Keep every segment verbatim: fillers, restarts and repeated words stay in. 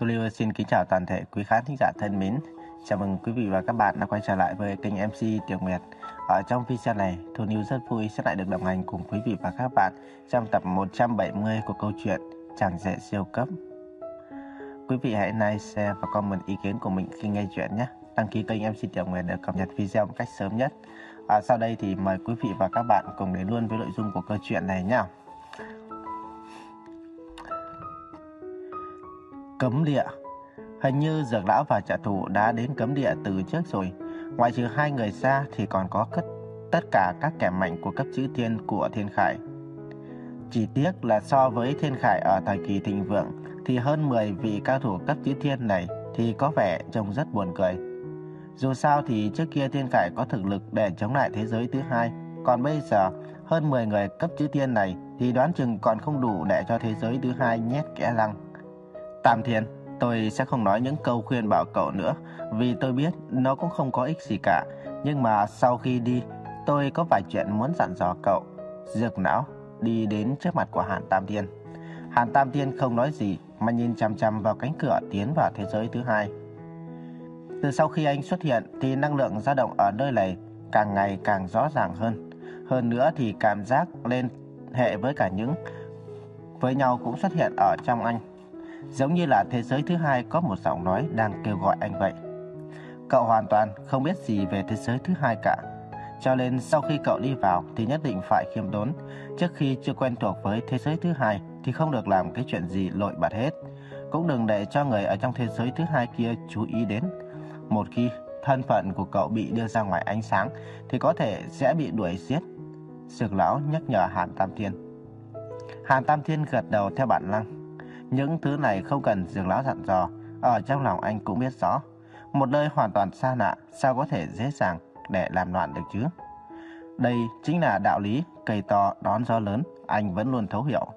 Tôi Lưu xin kính chào toàn thể quý khán thính giả thân mến. Chào mừng quý vị và các bạn đã quay trở lại với kênh em xê Tiểu Nguyệt. Ở trong video này, Thu Lưu rất vui sẽ lại được đồng hành cùng quý vị và các bạn trong tập một trăm bảy mươi của câu chuyện Chàng rể siêu cấp. Quý vị hãy like, share và comment ý kiến của mình khi nghe chuyện nhé. Đăng ký kênh em xê Tiểu Nguyệt để cập nhật video một cách sớm nhất. À, sau đây thì mời quý vị và các bạn cùng đến luôn với nội dung của câu chuyện này nhé. Cấm địa. Hình như Dược lão và trợ thủ đã đến cấm địa từ trước rồi. Ngoại trừ hai người ra thì còn có cất tất cả các kẻ mạnh của cấp chữ thiên của Thiên Khải. Chỉ tiếc là so với Thiên Khải ở thời kỳ thịnh vượng thì hơn mười vị cao thủ cấp chữ thiên này thì có vẻ trông rất buồn cười. Dù sao thì trước kia Thiên Khải có thực lực để chống lại thế giới thứ hai, còn bây giờ hơn mười người cấp chữ thiên này thì đoán chừng còn không đủ để cho thế giới thứ hai nhét kẽ răng. Tam Thiên, tôi sẽ không nói những câu khuyên bảo cậu nữa, vì tôi biết nó cũng không có ích gì cả. Nhưng mà sau khi đi, tôi có vài chuyện muốn dặn dò cậu. Dược não đi đến trước mặt của Hàn Tam Thiên. Hàn Tam Thiên không nói gì mà nhìn chằm chằm vào cánh cửa tiến vào thế giới thứ hai. Từ sau khi anh xuất hiện thì năng lượng dao động ở nơi này càng ngày càng rõ ràng hơn. Hơn nữa thì cảm giác liên hệ với cả những với nhau cũng xuất hiện ở trong anh. Giống như là thế giới thứ hai có một giọng nói đang kêu gọi anh vậy. Cậu hoàn toàn không biết gì về thế giới thứ hai cả. Cho nên sau khi cậu đi vào thì nhất định phải khiêm tốn. Trước khi chưa quen thuộc với thế giới thứ hai thì không được làm cái chuyện gì lội bật hết. Cũng đừng để cho người ở trong thế giới thứ hai kia chú ý đến. Một khi thân phận của cậu bị đưa ra ngoài ánh sáng thì có thể sẽ bị đuổi giết. Dược lão nhắc nhở Hàn Tam Thiên. Hàn Tam Thiên gật đầu theo bản năng. Những thứ này không cần Dược lão dặn dò, ở trong lòng anh cũng biết rõ. Một nơi hoàn toàn xa lạ, sao có thể dễ dàng để làm loạn được chứ? Đây chính là đạo lý, cây to đón gió lớn, anh vẫn luôn thấu hiểu.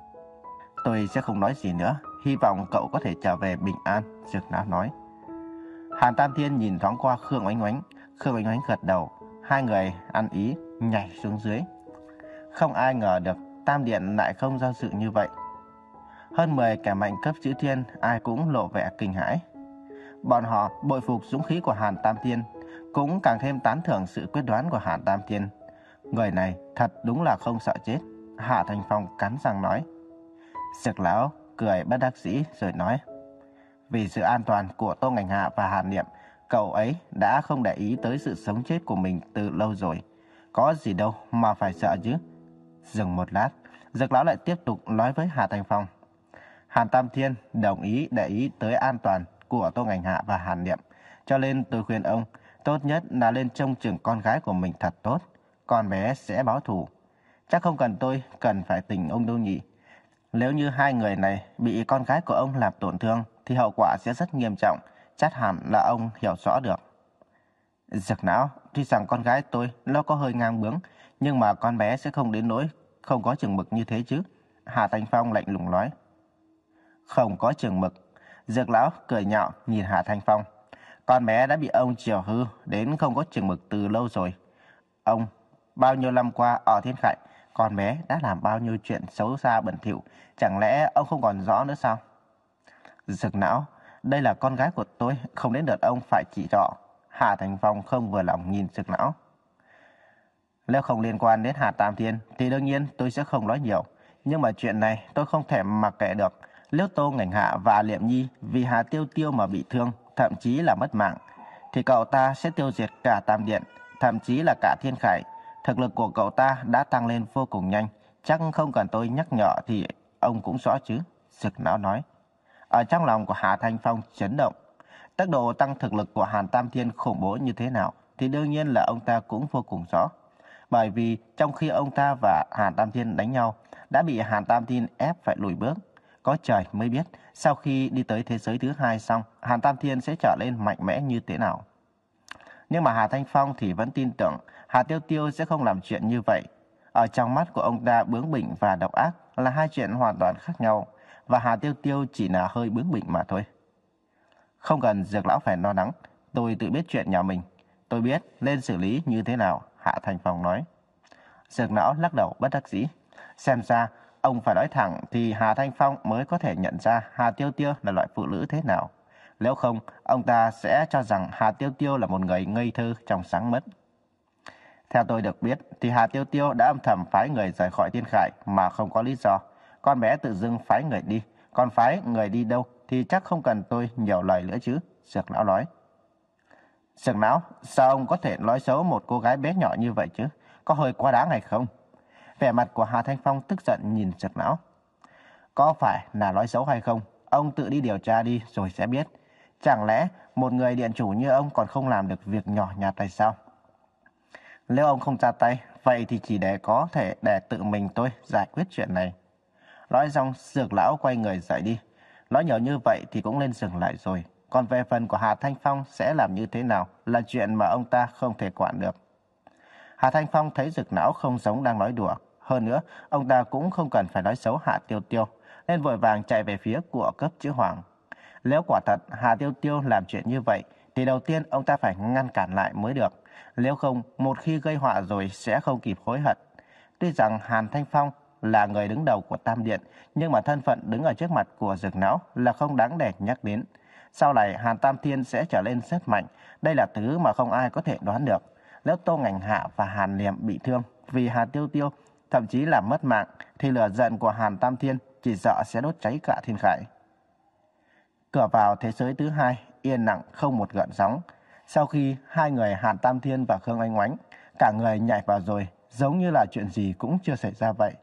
Tôi sẽ không nói gì nữa, hy vọng cậu có thể trở về bình an, Dược lão nói. Hàn Tam Thiên nhìn thoáng qua Khương Oánh Oánh, Khương Oánh Oánh gật đầu, hai người ăn ý, nhảy xuống dưới. Không ai ngờ được Tam Điện lại không do dự như vậy. Hơn mười kẻ mạnh cấp chữ thiên, ai cũng lộ vẻ kinh hãi. Bọn họ bội phục dũng khí của Hàn Tam Thiên, cũng càng thêm tán thưởng sự quyết đoán của Hàn Tam Thiên. Người này thật đúng là không sợ chết, Hạ Thành Phong cắn răng nói. Dược lão cười bất đắc dĩ rồi nói. Vì sự an toàn của Tô Ngành Hạ và Hàn Niệm, cậu ấy đã không để ý tới sự sống chết của mình từ lâu rồi. Có gì đâu mà phải sợ chứ. Dừng một lát, Dược lão lại tiếp tục nói với Hạ Thành Phong. Hàn Tam Thiên đồng ý để ý tới an toàn của Tô Ngành Hạ và Hàn Niệm, cho nên tôi khuyên ông tốt nhất là lên trông chừng con gái của mình thật tốt, con bé sẽ báo thù. Chắc không cần tôi cần phải tình ông đâu nhỉ. Nếu như hai người này bị con gái của ông làm tổn thương thì hậu quả sẽ rất nghiêm trọng, chắc hẳn là ông hiểu rõ được. Dược não, tuy rằng con gái tôi nó có hơi ngang bướng, nhưng mà con bé sẽ không đến nỗi không có chừng mực như thế chứ, Hà Thành Phong lạnh lùng nói. Không có chừng mực. Dược lão cười nhạo nhìn Hà Thanh Phong. Con bé đã bị ông chiều hư đến không có chừng mực từ lâu rồi. Ông, bao nhiêu năm qua ở Thiên Khải, con bé đã làm bao nhiêu chuyện xấu xa bẩn thỉu, chẳng lẽ ông không còn rõ nữa sao? Dược não, đây là con gái của tôi, không đến lượt ông phải chỉ trỏ. Hà Thanh Phong không vừa lòng nhìn Dược não. Nếu không liên quan đến Hà Tam Thiên thì đương nhiên tôi sẽ không nói nhiều. Nhưng mà chuyện này tôi không thể mặc kệ được. Nếu Tô Ngành Hạ và Liệm Nhi vì Hà Tiêu Tiêu mà bị thương, thậm chí là mất mạng, thì cậu ta sẽ tiêu diệt cả Tam Điện, thậm chí là cả Thiên Khải. Thực lực của cậu ta đã tăng lên vô cùng nhanh, chắc không cần tôi nhắc nhở thì ông cũng rõ chứ, Dược não nói. Ở trong lòng của Hà Thanh Phong chấn động. Tốc độ tăng thực lực của Hàn Tam Thiên khủng bố như thế nào thì đương nhiên là ông ta cũng vô cùng rõ. Bởi vì trong khi ông ta và Hàn Tam Thiên đánh nhau, đã bị Hàn Tam Thiên ép phải lùi bước. Có trời mới biết sau khi đi tới thế giới thứ hai xong, Hàn Tam Thiên sẽ trở lên mạnh mẽ như thế nào. Nhưng mà Hà Thanh Phong thì vẫn tin tưởng Hà Tiêu Tiêu sẽ không làm chuyện như vậy. Ở trong mắt của ông ta, bướng bỉnh và độc ác là hai chuyện hoàn toàn khác nhau, và Hà Tiêu Tiêu chỉ là hơi bướng bỉnh mà thôi. Không cần Dược lão phải lo lắng, tôi tự biết chuyện nhà mình. Tôi biết nên xử lý như thế nào, Hạ Thành Phong nói. Dược lão lắc đầu bất đắc dĩ. Xem ra ông phải nói thẳng thì Hà Thanh Phong mới có thể nhận ra Hà Tiêu Tiêu là loại phụ nữ thế nào. Nếu không, ông ta sẽ cho rằng Hà Tiêu Tiêu là một người ngây thơ trong sáng mất. Theo tôi được biết, thì Hà Tiêu Tiêu đã âm thầm phái người rời khỏi Thiên Khải mà không có lý do. Con bé tự dưng phái người đi, còn phái người đi đâu thì chắc không cần tôi nhiều lời nữa chứ, Dược Lão nói. Dược Lão, sao ông có thể nói xấu một cô gái bé nhỏ như vậy chứ? Có hơi quá đáng hay không? Vẻ mặt của Hà Thanh Phong tức giận nhìn Dược Lão. Có phải là nói xấu hay không? Ông tự đi điều tra đi rồi sẽ biết. Chẳng lẽ một người điện chủ như ông còn không làm được việc nhỏ nhặt hay sao? Nếu ông không ra tay, vậy thì chỉ để có thể để tự mình tôi giải quyết chuyện này. Nói xong, Dược Lão quay người rời đi. Nói nhiều như vậy thì cũng nên dừng lại rồi. Còn về phần của Hà Thanh Phong sẽ làm như thế nào là chuyện mà ông ta không thể quản được. Hà Thanh Phong thấy Dược Lão không giống đang nói đùa. Hơn nữa, ông ta cũng không cần phải nói xấu Hà Tiêu Tiêu, nên vội vàng chạy về phía của cấp chữ Hoàng. Nếu quả thật Hà Tiêu Tiêu làm chuyện như vậy, thì đầu tiên ông ta phải ngăn cản lại mới được. Nếu không, một khi gây họa rồi sẽ không kịp hối hận. Tuy rằng Hàn Thanh Phong là người đứng đầu của Tam Điện, nhưng mà thân phận đứng ở trước mặt của Dược Lão là không đáng để nhắc đến. Sau này Hàn Tam Thiên sẽ trở lên rất mạnh, đây là thứ mà không ai có thể đoán được. Nếu Tô Ngành Hạ và Hàn Liệm bị thương vì Hà Tiêu Tiêu, thậm chí là mất mạng, thì lửa giận của Hàn Tam Thiên chỉ sợ sẽ đốt cháy cả Thiên Khải. Cửa vào thế giới thứ hai yên lặng không một gợn sóng. Sau khi hai người Hàn Tam Thiên và Khương Oanh Oánh cả người nhảy vào rồi, giống như là chuyện gì cũng chưa xảy ra vậy.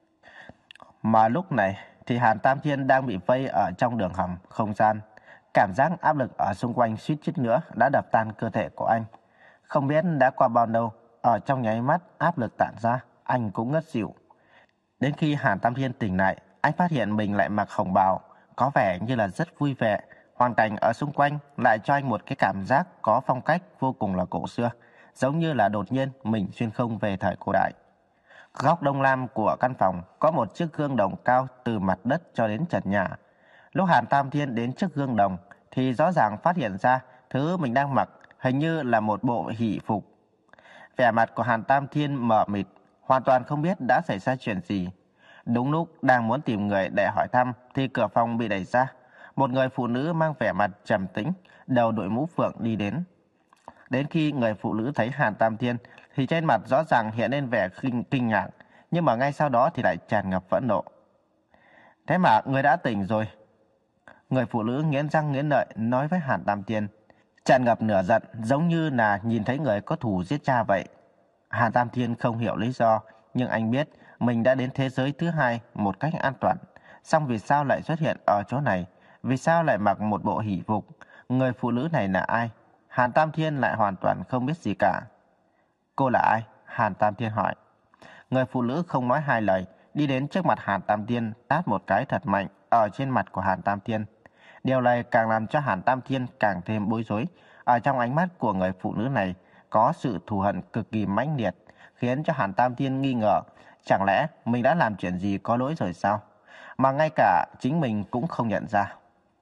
Mà lúc này thì Hàn Tam Thiên đang bị vây ở trong đường hầm không gian. Cảm giác áp lực ở xung quanh suýt chút nữa đã đập tan cơ thể của anh. Không biết đã qua bao lâu, ở trong nháy mắt áp lực tản ra, anh cũng ngất xỉu. Đến khi Hàn Tam Thiên tỉnh lại, anh phát hiện mình lại mặc hồng bào, có vẻ như là rất vui vẻ. Hoàn cảnh ở xung quanh lại cho anh một cái cảm giác có phong cách vô cùng là cổ xưa, giống như là đột nhiên mình xuyên không về thời cổ đại. Góc đông nam của căn phòng có một chiếc gương đồng cao từ mặt đất cho đến trần nhà. Lúc Hàn Tam Thiên đến trước gương đồng thì rõ ràng phát hiện ra thứ mình đang mặc hình như là một bộ hỷ phục. Vẻ mặt của Hàn Tam Thiên mờ mịt, hoàn toàn không biết đã xảy ra chuyện gì. Đúng lúc đang muốn tìm người để hỏi thăm thì cửa phòng bị đẩy ra. Một người phụ nữ mang vẻ mặt trầm tĩnh, đầu đội mũ phượng đi đến. Đến khi người phụ nữ thấy Hàn Tam Thiên thì trên mặt rõ ràng hiện lên vẻ kinh, kinh ngạc, nhưng mà ngay sau đó thì lại tràn ngập phẫn nộ. Thế mà người đã tỉnh rồi. Người phụ nữ nghiến răng nghiến lợi nói với Hàn Tam Thiên, tràn ngập nửa giận giống như là nhìn thấy người có thù giết cha vậy. Hàn Tam Thiên không hiểu lý do, nhưng anh biết mình đã đến thế giới thứ hai một cách an toàn. Song vì sao lại xuất hiện ở chỗ này? Vì sao lại mặc một bộ hỷ phục? Người phụ nữ này là ai? Hàn Tam Thiên lại hoàn toàn không biết gì cả. Cô là ai? Hàn Tam Thiên hỏi. Người phụ nữ không nói hai lời, đi đến trước mặt Hàn Tam Thiên, tát một cái thật mạnh ở trên mặt của Hàn Tam Thiên. Điều này càng làm cho Hàn Tam Thiên càng thêm bối rối. Ở trong ánh mắt của người phụ nữ này có sự thù hận cực kỳ mãnh liệt, khiến cho Hàn Tam Thiên nghi ngờ, chẳng lẽ mình đã làm chuyện gì có lỗi rồi sao? Mà ngay cả chính mình cũng không nhận ra.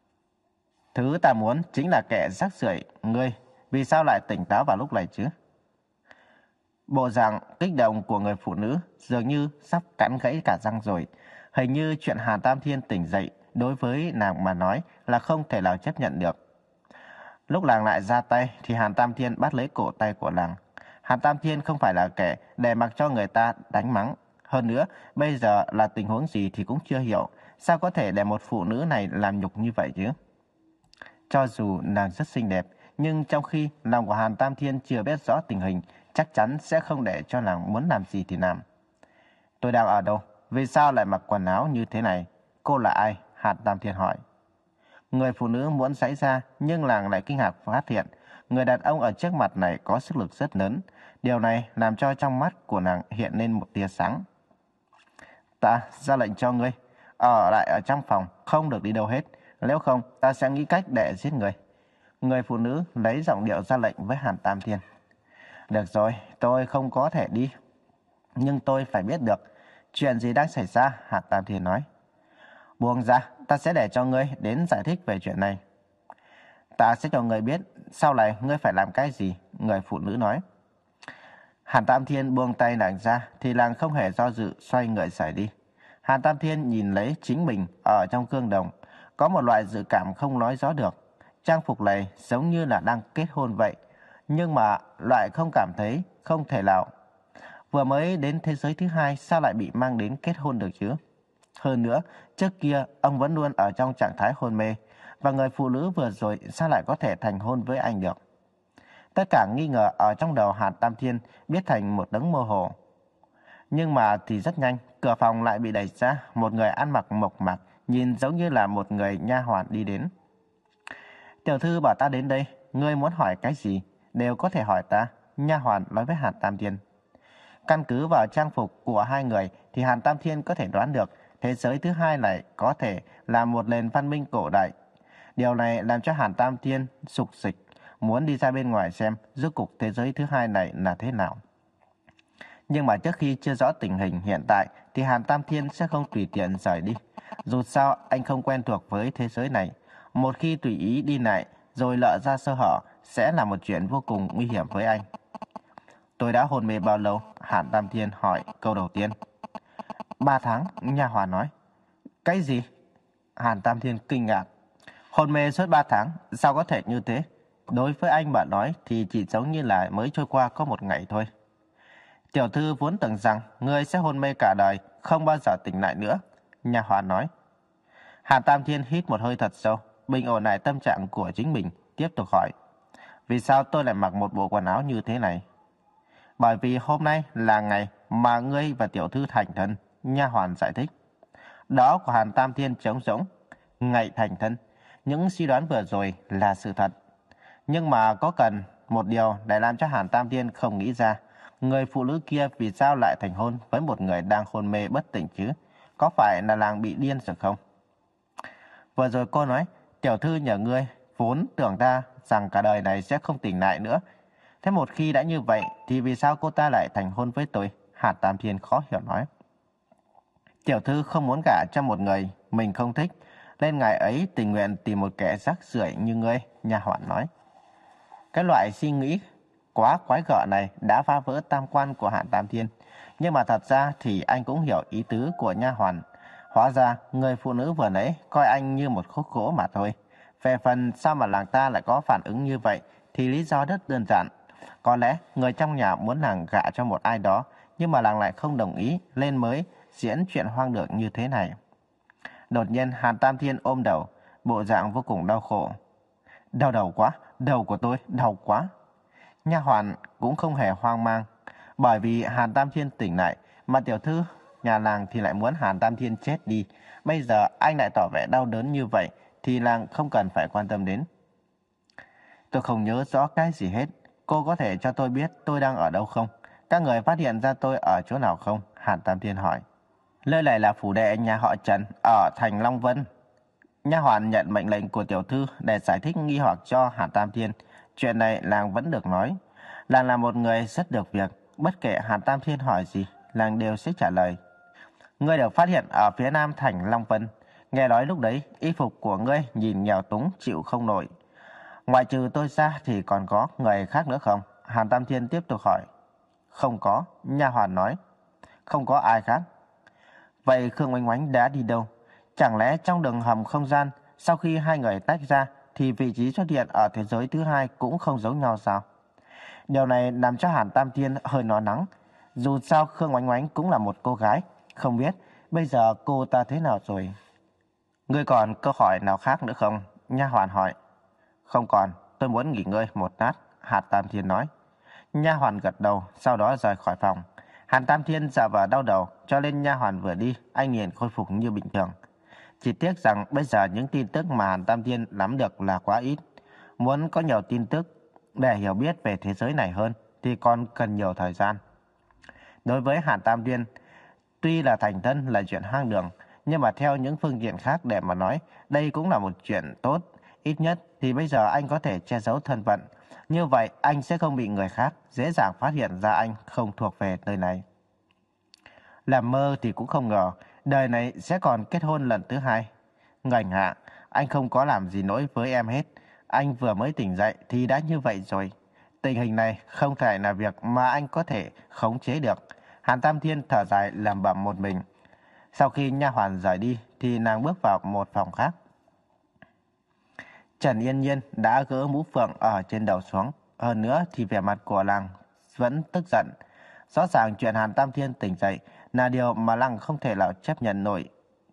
Thứ ta muốn chính là kẻ rác rưởi, ngươi, vì sao lại tỉnh táo vào lúc này chứ? Bộ dạng kích động của người phụ nữ dường như sắp cắn gãy cả răng rồi. Hình như chuyện Hàn Tam Thiên tỉnh dậy đối với nàng mà nói là không thể nào chấp nhận được. Lúc nàng lại ra tay thì Hàn Tam Thiên bắt lấy cổ tay của nàng. Hàn Tam Thiên không phải là kẻ để mặc cho người ta đánh mắng. Hơn nữa, bây giờ là tình huống gì thì cũng chưa hiểu. Sao có thể để một phụ nữ này làm nhục như vậy chứ? Cho dù nàng rất xinh đẹp, nhưng trong khi lòng của Hàn Tam Thiên chưa biết rõ tình hình, chắc chắn sẽ không để cho nàng muốn làm gì thì làm. Tôi đang ở đâu? Vì sao lại mặc quần áo như thế này? Cô là ai? Hàn Tam Thiên hỏi. Người phụ nữ muốn giãy ra, nhưng nàng lại kinh ngạc phát hiện người đàn ông ở trước mặt này có sức lực rất lớn. Điều này làm cho trong mắt của nàng hiện lên một tia sáng. Ta ra lệnh cho ngươi ở lại ở trong phòng, không được đi đâu hết. Nếu không, ta sẽ nghĩ cách để giết người. Người phụ nữ lấy giọng điệu ra lệnh với Hàn Tam Thiên. Được rồi, tôi không có thể đi, nhưng tôi phải biết được chuyện gì đang xảy ra, Hàn Tam Thiên nói. Buông ra, ta sẽ để cho ngươi đến giải thích về chuyện này. Ta sẽ cho ngươi biết sau này ngươi phải làm cái gì, người phụ nữ nói. Hàn Tam Thiên buông tay nàng ra thì nàng không hề do dự xoay người rời đi. Hàn Tam Thiên nhìn lấy chính mình ở trong gương đồng, có một loại dự cảm không nói rõ được. Trang phục này giống như là đang kết hôn vậy, nhưng mà loại không cảm thấy không thể nào. Vừa mới đến thế giới thứ hai sao lại bị mang đến kết hôn được chứ? Hơn nữa, trước kia ông vẫn luôn ở trong trạng thái hôn mê, và người phụ nữ vừa rồi sao lại có thể thành hôn với anh được? Tất cả nghi ngờ ở trong đầu Hàn Tam Thiên biến thành một đống mơ hồ. Nhưng mà thì rất nhanh, cửa phòng lại bị đẩy ra, một người ăn mặc mộc mạc, nhìn giống như là một người nha hoàn đi đến. Tiểu thư bảo ta đến đây, ngươi muốn hỏi cái gì, đều có thể hỏi ta, nha hoàn nói với Hàn Tam Thiên. Căn cứ vào trang phục của hai người thì Hàn Tam Thiên có thể đoán được thế giới thứ hai này có thể là một nền văn minh cổ đại. Điều này làm cho Hàn Tam Thiên sục sịch, muốn đi ra bên ngoài xem rốt cuộc thế giới thứ hai này là thế nào. Nhưng mà trước khi chưa rõ tình hình hiện tại thì Hàn Tam Thiên sẽ không tùy tiện rời đi. Dù sao anh không quen thuộc với thế giới này. Một khi tùy ý đi lại rồi lỡ ra sơ hở sẽ là một chuyện vô cùng nguy hiểm với anh. Tôi đã hôn mê bao lâu? Hàn Tam Thiên hỏi câu đầu tiên. Ba tháng, nha hoàn nói. Cái gì? Hàn Tam Thiên kinh ngạc. Hôn mê suốt ba tháng, sao có thể như thế? Đối với anh mà nói thì chỉ giống như là mới trôi qua có một ngày thôi. Tiểu thư vốn tưởng rằng ngươi sẽ hôn mê cả đời, không bao giờ tỉnh lại nữa, nha hoàn nói. Hàn Tam Thiên hít một hơi thật sâu, bình ổn lại tâm trạng của chính mình, tiếp tục hỏi. Vì sao tôi lại mặc một bộ quần áo như thế này? Bởi vì hôm nay là ngày mà ngươi và tiểu thư thành thân, nha hoàn giải thích. Đó của Hàn Tam Thiên trống rỗng. Ngày thành thân, những suy đoán vừa rồi là sự thật. Nhưng mà có cần một điều để làm cho Hàn Tam Thiên không nghĩ ra. Người phụ nữ kia vì sao lại thành hôn với một người đang hôn mê bất tỉnh chứ? Có phải là làng bị điên rồi không? Vừa rồi cô nói, tiểu thư nhờ ngươi, vốn tưởng ta rằng cả đời này sẽ không tỉnh lại nữa. Thế một khi đã như vậy, thì vì sao cô ta lại thành hôn với tôi? Hàn Tam Thiên khó hiểu nói. Tiểu thư không muốn gả cho một người mình không thích, nên ngài ấy tình nguyện tìm một kẻ rác rưởi như ngươi, nha hoàn nói. Cái loại suy nghĩ quá quái gở này đã phá vỡ tam quan của Hàn Tam Thiên. Nhưng mà thật ra thì anh cũng hiểu ý tứ của nha hoàn. Hóa ra người phụ nữ vừa nãy coi anh như một khúc gỗ mà thôi. Về phần sao mà làng ta lại có phản ứng như vậy thì lý do rất đơn giản. Có lẽ người trong nhà muốn làng gả cho một ai đó, nhưng mà làng lại không đồng ý, nên mới diễn chuyện hoang đường như thế này. Đột nhiên Hàn Tam Thiên ôm đầu, bộ dạng vô cùng đau khổ. Đau đầu quá, đầu của tôi đau quá. Nha hoàn cũng không hề hoang mang, bởi vì Hàn Tam Thiên tỉnh lại, mà tiểu thư nhà làng thì lại muốn Hàn Tam Thiên chết đi. Bây giờ anh lại tỏ vẻ đau đớn như vậy, thì làng không cần phải quan tâm đến. Tôi không nhớ rõ cái gì hết. Cô có thể cho tôi biết tôi đang ở đâu không? Các người phát hiện ra tôi ở chỗ nào không? Hàn Tam Thiên hỏi. Nơi này là phủ đệ nhà họ Trần ở thành Long Vân. Nha hoàn nhận mệnh lệnh của tiểu thư để giải thích nghi hoặc cho Hàn Tam Thiên. Chuyện này làng vẫn được nói. Làng là một người rất được việc. Bất kể Hàn Tam Thiên hỏi gì, làng đều sẽ trả lời. Ngươi được phát hiện ở phía nam thành Long Vân. Nghe nói lúc đấy, y phục của ngươi nhìn nghèo túng chịu không nổi. Ngoại trừ tôi ra thì còn có người khác nữa không? Hàn Tam Thiên tiếp tục hỏi. Không có, nha hoàn nói. Không có ai khác. Vậy Khương Oanh Oánh đã đi đâu? Chẳng lẽ trong đường hầm không gian, sau khi hai người tách ra, thì vị trí xuất hiện ở thế giới thứ hai cũng không giống nhau sao? Điều này làm cho Hàn Tam Thiên hơi lo lắng. Dù sao Khương Oanh Oánh cũng là một cô gái. Không biết bây giờ cô ta thế nào rồi? Ngươi còn câu hỏi nào khác nữa không? Nha hoàn hỏi. Không còn, tôi muốn nghỉ ngơi một lát, Hàn Tam Thiên nói. Nha hoàn gật đầu, sau đó rời khỏi phòng. Hàn Tam Thiên giả vờ đau đầu, cho nên nha hoàn vừa đi, anh liền khôi phục như bình thường. Chỉ tiếc rằng bây giờ những tin tức mà Hàn Tam Thiên nắm được là quá ít. Muốn có nhiều tin tức để hiểu biết về thế giới này hơn thì còn cần nhiều thời gian. Đối với Hàn Tam Thiên, tuy là thành thân là chuyện hoang đường, nhưng mà theo những phương diện khác để mà nói, đây cũng là một chuyện tốt. Ít nhất thì bây giờ anh có thể che giấu thân phận. Như vậy anh sẽ không bị người khác dễ dàng phát hiện ra anh không thuộc về nơi này. Làm mơ thì cũng không ngờ đời này sẽ còn kết hôn lần thứ hai. Ngành hạ, anh không có làm gì lỗi với em hết. Anh vừa mới tỉnh dậy thì đã như vậy rồi. Tình hình này không thể là việc mà anh có thể khống chế được. Hàn Tam Thiên thở dài lẩm bẩm một mình. Sau khi nha hoàn rời đi thì nàng bước vào một phòng khác. Trần Yên Nhiên đã gỡ mũ phượng ở trên đầu xuống. Hơn nữa thì vẻ mặt của nàng vẫn tức giận. Rõ ràng chuyện Hàn Tam Thiên tỉnh dậy là điều mà nàng không thể nào chấp nhận nổi.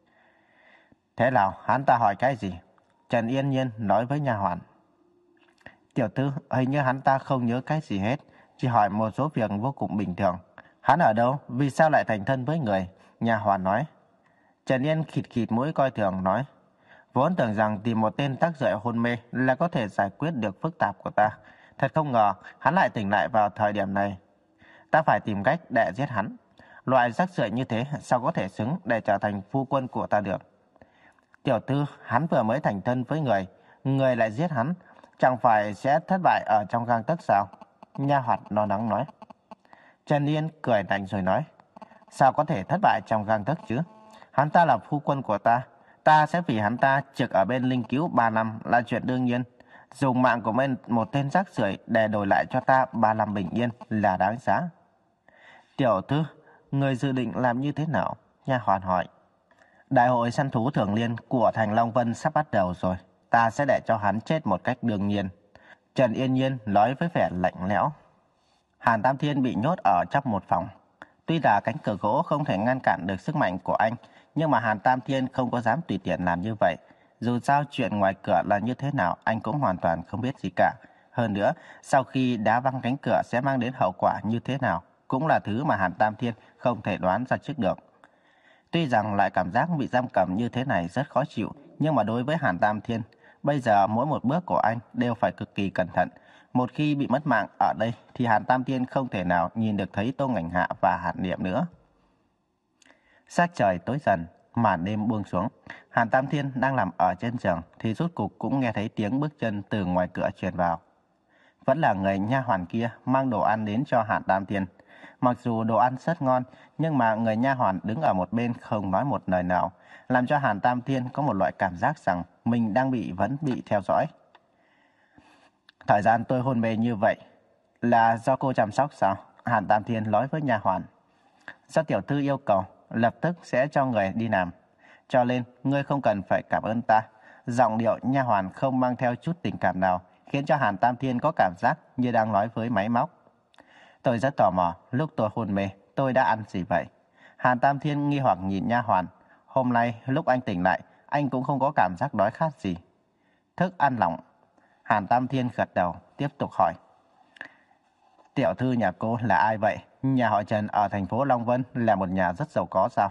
Thế nào, hắn ta hỏi cái gì? Trần Yên Nhiên nói với nha hoàn. Tiểu thư, hình như hắn ta không nhớ cái gì hết, chỉ hỏi một số việc vô cùng bình thường. Hắn ở đâu? Vì sao lại thành thân với người? Nha hoàn nói. Trần Yên khịt khịt mũi coi thường nói. Vốn tưởng rằng tìm một tên tắc rưởi hôn mê là có thể giải quyết được phức tạp của ta. Thật không ngờ, hắn lại tỉnh lại vào thời điểm này. Ta phải tìm cách để giết hắn. Loại rác rưởi như thế sao có thể xứng để trở thành phu quân của ta được? Tiểu thư, hắn vừa mới thành thân với người, người lại giết hắn, chẳng phải sẽ thất bại ở trong gang tấc sao? Nha hoàn lo lắng nói. Trần Yên cười lạnh rồi nói. Sao có thể thất bại trong gang tấc chứ? Hắn ta là phu quân của ta. Ta sẽ vì hắn ta trực ở bên linh cứu ba năm là chuyện đương nhiên. Dùng mạng của mình một tên rác rưởi để đổi lại cho ta ba năm bình yên là đáng giá. Tiểu thư, người dự định làm như thế nào? Nha hoàn hỏi. Đại hội săn thú thường niên của thành Long Vân sắp bắt đầu rồi. Ta sẽ để cho hắn chết một cách đương nhiên. Trần Yên Nhiên nói với vẻ lạnh lẽo. Hàn Tam Thiên bị nhốt ở trong một phòng. Tuy là cánh cửa gỗ không thể ngăn cản được sức mạnh của anh, nhưng mà Hàn Tam Thiên không có dám tùy tiện làm như vậy. Dù sao chuyện ngoài cửa là như thế nào, anh cũng hoàn toàn không biết gì cả. Hơn nữa, sau khi đá văng cánh cửa sẽ mang đến hậu quả như thế nào, cũng là thứ mà Hàn Tam Thiên không thể đoán ra trước được. Tuy rằng lại cảm giác bị giam cầm như thế này rất khó chịu, nhưng mà đối với Hàn Tam Thiên, bây giờ mỗi một bước của anh đều phải cực kỳ cẩn thận. Một khi bị mất mạng ở đây thì Hàn Tam Thiên không thể nào nhìn được thấy Tô Ngảnh Hạ và Hàn Niệm nữa. Sắc trời tối dần, màn đêm buông xuống. Hàn Tam Thiên đang nằm ở trên giường thì rốt cục cũng nghe thấy tiếng bước chân từ ngoài cửa truyền vào. Vẫn là người nha hoàn kia mang đồ ăn đến cho Hàn Tam Thiên. Mặc dù đồ ăn rất ngon, nhưng mà người nha hoàn đứng ở một bên không nói một lời nào, làm cho Hàn Tam Thiên có một loại cảm giác rằng mình đang bị vẫn bị theo dõi. Thời gian tôi hôn mê như vậy là do cô chăm sóc sao? Hàn Tam Thiên nói với nha hoàn. Do tiểu thư yêu cầu, lập tức sẽ cho người đi làm. Cho nên, ngươi không cần phải cảm ơn ta. Giọng điệu nha hoàn không mang theo chút tình cảm nào, khiến cho Hàn Tam Thiên có cảm giác như đang nói với máy móc. Tôi rất tò mò, lúc tôi hôn mê, tôi đã ăn gì vậy? Hàn Tam Thiên nghi hoặc nhìn nha hoàn. Hôm nay, lúc anh tỉnh lại, anh cũng không có cảm giác đói khát gì. Thức ăn lỏng. Hàn Tam Thiên gật đầu, tiếp tục hỏi. Tiểu thư nhà cô là ai vậy? Nhà họ Trần ở thành phố Long Vân là một nhà rất giàu có sao?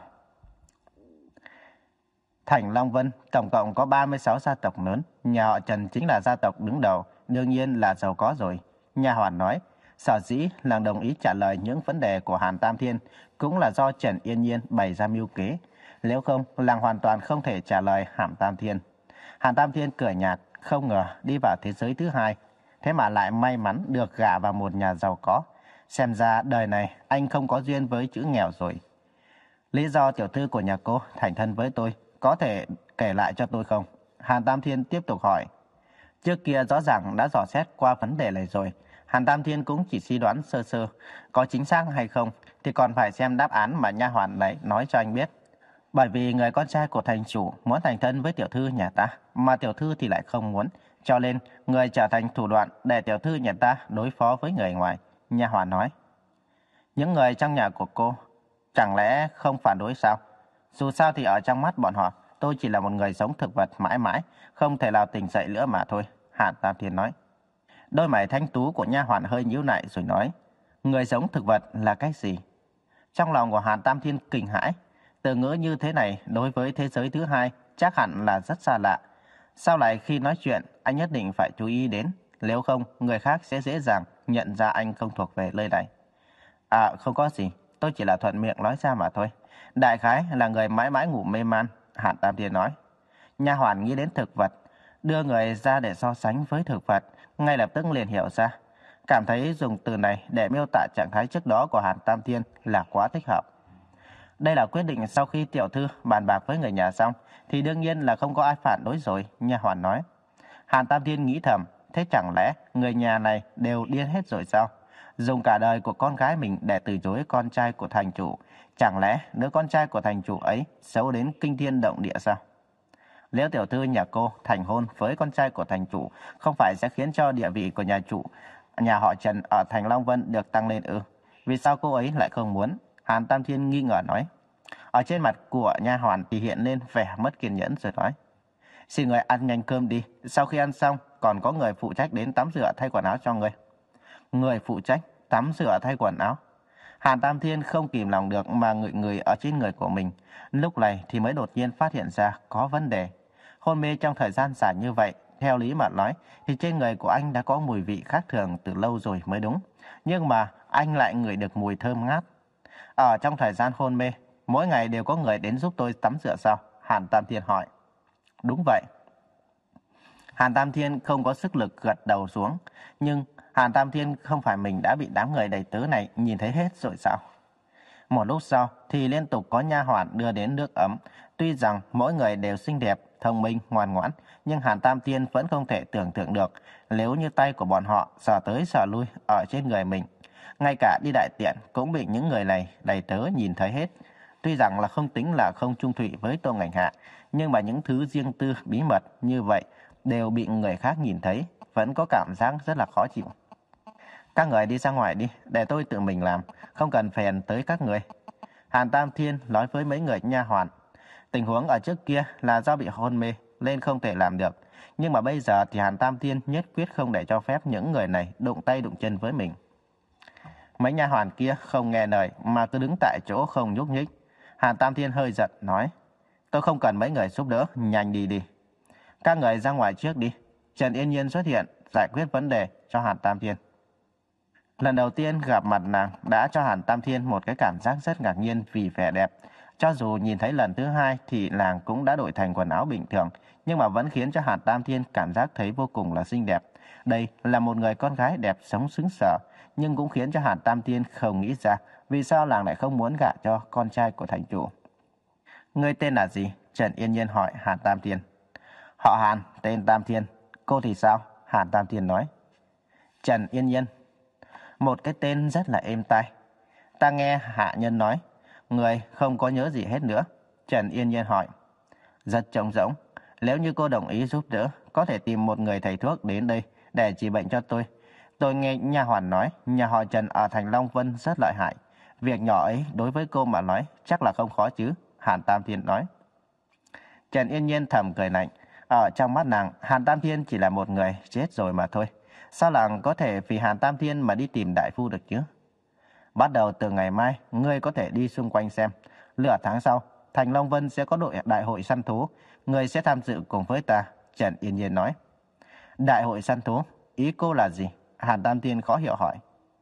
Thành Long Vân tổng cộng có ba mươi sáu gia tộc lớn. Nhà họ Trần chính là gia tộc đứng đầu, đương nhiên là giàu có rồi. Nha hoàn nói. Sở dĩ nàng đồng ý trả lời những vấn đề của Hàn Tam Thiên cũng là do Trần Yên Nhiên bày ra mưu kế. Nếu không, nàng hoàn toàn không thể trả lời Hàn Tam Thiên. Hàn Tam Thiên cười nhạt, không ngờ đi vào thế giới thứ hai, thế mà lại may mắn được gả vào một nhà giàu có. Xem ra đời này anh không có duyên với chữ nghèo rồi. Lý do tiểu thư của nhà cô thành thân với tôi có thể kể lại cho tôi không? Hàn Tam Thiên tiếp tục hỏi. Trước kia rõ ràng đã dò xét qua vấn đề này rồi. Hàn Tam Thiên cũng chỉ suy đoán sơ sơ, có chính xác hay không thì còn phải xem đáp án mà nha hoàn này nói cho anh biết. Bởi vì người con trai của thành chủ muốn thành thân với tiểu thư nhà ta, mà tiểu thư thì lại không muốn, cho nên người trở thành thủ đoạn để tiểu thư nhà ta đối phó với người ngoài. Nha hoàn nói. Những người trong nhà của cô chẳng lẽ không phản đối sao? Dù sao thì ở trong mắt bọn họ, tôi chỉ là một người sống thực vật mãi mãi, không thể nào tỉnh dậy nữa mà thôi. Hàn Tam Thiên nói. Đôi mày thanh tú của nha hoàn hơi nhíu lại rồi nói. Người sống thực vật là cái gì? Trong lòng của Hàn Tam Thiên kinh hãi. Từ ngữ như thế này đối với thế giới thứ hai chắc hẳn là rất xa lạ. Sau lại khi nói chuyện, anh nhất định phải chú ý đến. Nếu không, người khác sẽ dễ dàng nhận ra anh không thuộc về nơi này. À, không có gì. Tôi chỉ là thuận miệng nói ra mà thôi. Đại khái là người mãi mãi ngủ mê man. Hàn Tam Thiên nói. Nha hoàn nghĩ đến thực vật, đưa người ra để so sánh với thực vật, ngay lập tức liền hiểu ra. Cảm thấy dùng từ này để miêu tả trạng thái trước đó của Hàn Tam Thiên là quá thích hợp. Đây là quyết định sau khi tiểu thư bàn bạc với người nhà xong, thì đương nhiên là không có ai phản đối rồi, nha hoàn nói. Hàn Tam Thiên nghĩ thầm, thế chẳng lẽ người nhà này đều điên hết rồi sao? Dùng cả đời của con gái mình để từ chối con trai của thành chủ, Chẳng lẽ đứa con trai của thành chủ ấy xấu đến kinh thiên động địa sao? Liễu tiểu thư nhà cô thành hôn với con trai của thành chủ không phải sẽ khiến cho địa vị của nhà chủ, nhà họ Trần ở thành Long Vân được tăng lên ư? Vì sao cô ấy lại không muốn? Hàn Tam Thiên nghi ngờ nói. Ở trên mặt của nha hoàn thì hiện lên vẻ mất kiên nhẫn rồi nói. Xin người ăn nhanh cơm đi, sau khi ăn xong còn có người phụ trách đến tắm rửa thay quần áo cho người. Người phụ trách tắm rửa thay quần áo? Hàn Tam Thiên không kìm lòng được mà ngửi người ở trên người của mình. Lúc này thì mới đột nhiên phát hiện ra có vấn đề. Hôn mê trong thời gian dài như vậy, theo lý mà nói thì trên người của anh đã có mùi vị khác thường từ lâu rồi mới đúng. Nhưng mà anh lại ngửi được mùi thơm ngát. Ở trong thời gian hôn mê, mỗi ngày đều có người đến giúp tôi tắm rửa sao? Hàn Tam Thiên hỏi. Đúng vậy. Hàn Tam Thiên không có sức lực gật đầu xuống. Nhưng Hàn Tam Thiên không phải mình đã bị đám người đầy tớ này nhìn thấy hết rồi sao? Một lúc sau thì liên tục có nha hoàn đưa đến nước ấm. Tuy rằng mỗi người đều xinh đẹp, thông minh, ngoan ngoãn, nhưng Hàn Tam Thiên vẫn không thể tưởng tượng được nếu như tay của bọn họ sờ tới sờ lui ở trên người mình. Ngay cả đi đại tiện cũng bị những người này đầy tớ nhìn thấy hết. Tuy rằng là không tính là không chung thủy với Tô Ngành Hạ, nhưng mà những thứ riêng tư, bí mật như vậy đều bị người khác nhìn thấy, vẫn có cảm giác rất là khó chịu. Các người đi ra ngoài đi, để tôi tự mình làm, không cần phiền tới các người. Hàn Tam Thiên nói với mấy người nha hoàn. Tình huống ở trước kia là do bị hôn mê nên không thể làm được, nhưng mà bây giờ thì Hàn Tam Thiên nhất quyết không để cho phép những người này đụng tay đụng chân với mình. Mấy nha hoàn kia không nghe lời mà cứ đứng tại chỗ không nhúc nhích. Hàn Tam Thiên hơi giận nói, tôi không cần mấy người giúp đỡ, nhanh đi đi. Các người ra ngoài trước đi. Trần Yên Nhiên xuất hiện giải quyết vấn đề cho Hàn Tam Thiên. Lần đầu tiên gặp mặt nàng đã cho Hàn Tam Thiên một cái cảm giác rất ngạc nhiên vì vẻ đẹp. Cho dù nhìn thấy lần thứ hai thì nàng cũng đã đổi thành quần áo bình thường, nhưng mà vẫn khiến cho Hàn Tam Thiên cảm giác thấy vô cùng là xinh đẹp. Đây là một người con gái đẹp sống xứng sở, nhưng cũng khiến cho Hàn Tam Thiên không nghĩ ra vì sao nàng lại không muốn gả cho con trai của thành chủ. Ngươi tên là gì? Trần Yên Nhiên hỏi Hàn Tam Thiên. Họ Hàn, tên Tam Thiên. Cô thì sao? Hàn Tam Thiên nói. Trần Yên Nhiên. Một cái tên rất là êm tai. Ta nghe hạ nhân nói, người không có nhớ gì hết nữa. Trần Yên Nhiên hỏi. Rất trống rỗng. Nếu như cô đồng ý giúp đỡ, có thể tìm một người thầy thuốc đến đây để trị bệnh cho tôi. Tôi nghe nha hoàn nói, nhà họ Trần ở thành Long Vân rất lợi hại. Việc nhỏ ấy đối với cô mà nói chắc là không khó chứ. Hàn Tam Thiên nói. Trần Yên Nhiên thầm cười lạnh. Ở trong mắt nàng, Hàn Tam Thiên chỉ là một người chết rồi mà thôi. Sao nàng có thể vì Hàn Tam Thiên mà đi tìm đại phu được chứ? Bắt đầu từ ngày mai, ngươi có thể đi xung quanh xem. Nửa tháng sau, thành Long Vân sẽ có đội đại hội săn thú. Ngươi sẽ tham dự cùng với ta, Trần Yên Nhiên nói. Đại hội săn thú, ý cô là gì? Hàn Tam Thiên khó hiểu hỏi.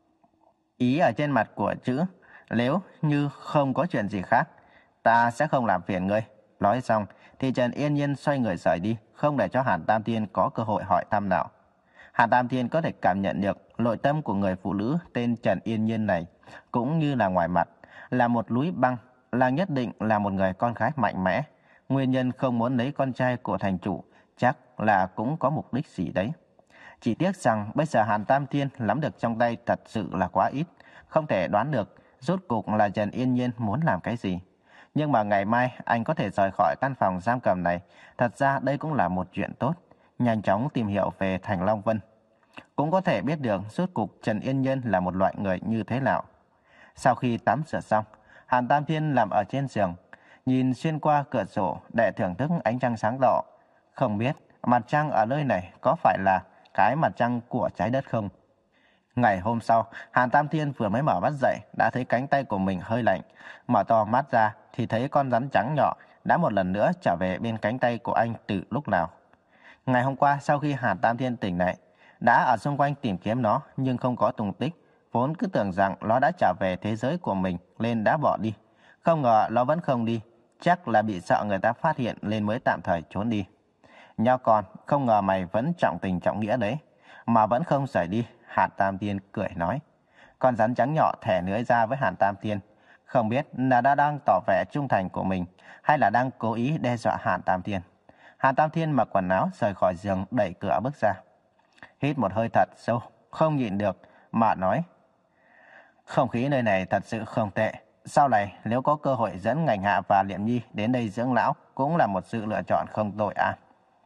Ý ở trên mặt của chữ, nếu như không có chuyện gì khác, ta sẽ không làm phiền ngươi. Nói xong thì Trần Yên Nhiên xoay người rời đi, không để cho Hàn Tam Thiên có cơ hội hỏi thăm nào. Hàn Tam Thiên có thể cảm nhận được nội tâm của người phụ nữ tên Trần Yên Nhiên này, cũng như là ngoài mặt, là một núi băng, là nhất định là một người con gái mạnh mẽ. Nguyên nhân không muốn lấy con trai của thành chủ chắc là cũng có mục đích gì đấy. Chỉ tiếc rằng bây giờ Hàn Tam Thiên nắm được trong tay thật sự là quá ít, không thể đoán được rốt cuộc là Trần Yên Nhiên muốn làm cái gì. Nhưng mà ngày mai anh có thể rời khỏi căn phòng giam cầm này, thật ra đây cũng là một chuyện tốt. Nhanh chóng tìm hiểu về thành Long Vân, cũng có thể biết được rốt cuộc Trần Yên Nhiên là một loại người như thế nào. Sau khi tắm rửa xong, Hàn Tam Thiên nằm ở trên giường, nhìn xuyên qua cửa sổ để thưởng thức ánh trăng sáng đỏ. Không biết mặt trăng ở nơi này có phải là cái mặt trăng của trái đất không? Ngày hôm sau, Hàn Tam Thiên vừa mới mở mắt dậy đã thấy cánh tay của mình hơi lạnh. Mở to mắt ra thì thấy con rắn trắng nhỏ đã một lần nữa trở về bên cánh tay của anh từ lúc nào. Ngày hôm qua sau khi Hàn Tam Thiên tỉnh lại, đã ở xung quanh tìm kiếm nó nhưng không có tung tích. Vốn cứ tưởng rằng nó đã trở về thế giới của mình nên đã bỏ đi. Không ngờ nó vẫn không đi, chắc là bị sợ người ta phát hiện nên mới tạm thời trốn đi. Nhóc con, không ngờ mày vẫn trọng tình trọng nghĩa đấy, mà vẫn không rời đi. Hàn Tam Thiên cười nói. Con rắn trắng nhỏ thẻ lưỡi ra với Hàn Tam Thiên, không biết là đã đang tỏ vẻ trung thành của mình hay là đang cố ý đe dọa Hàn Tam Thiên. Hàn Tam Thiên mặc quần áo rời khỏi giường, đẩy cửa bước ra. Hít một hơi thật sâu, không nhịn được mà nói. Không khí nơi này thật sự không tệ. sau này nếu có cơ hội dẫn Ngành Hạ và Liệm Nhi đến đây dưỡng lão cũng là một sự lựa chọn không tồi à.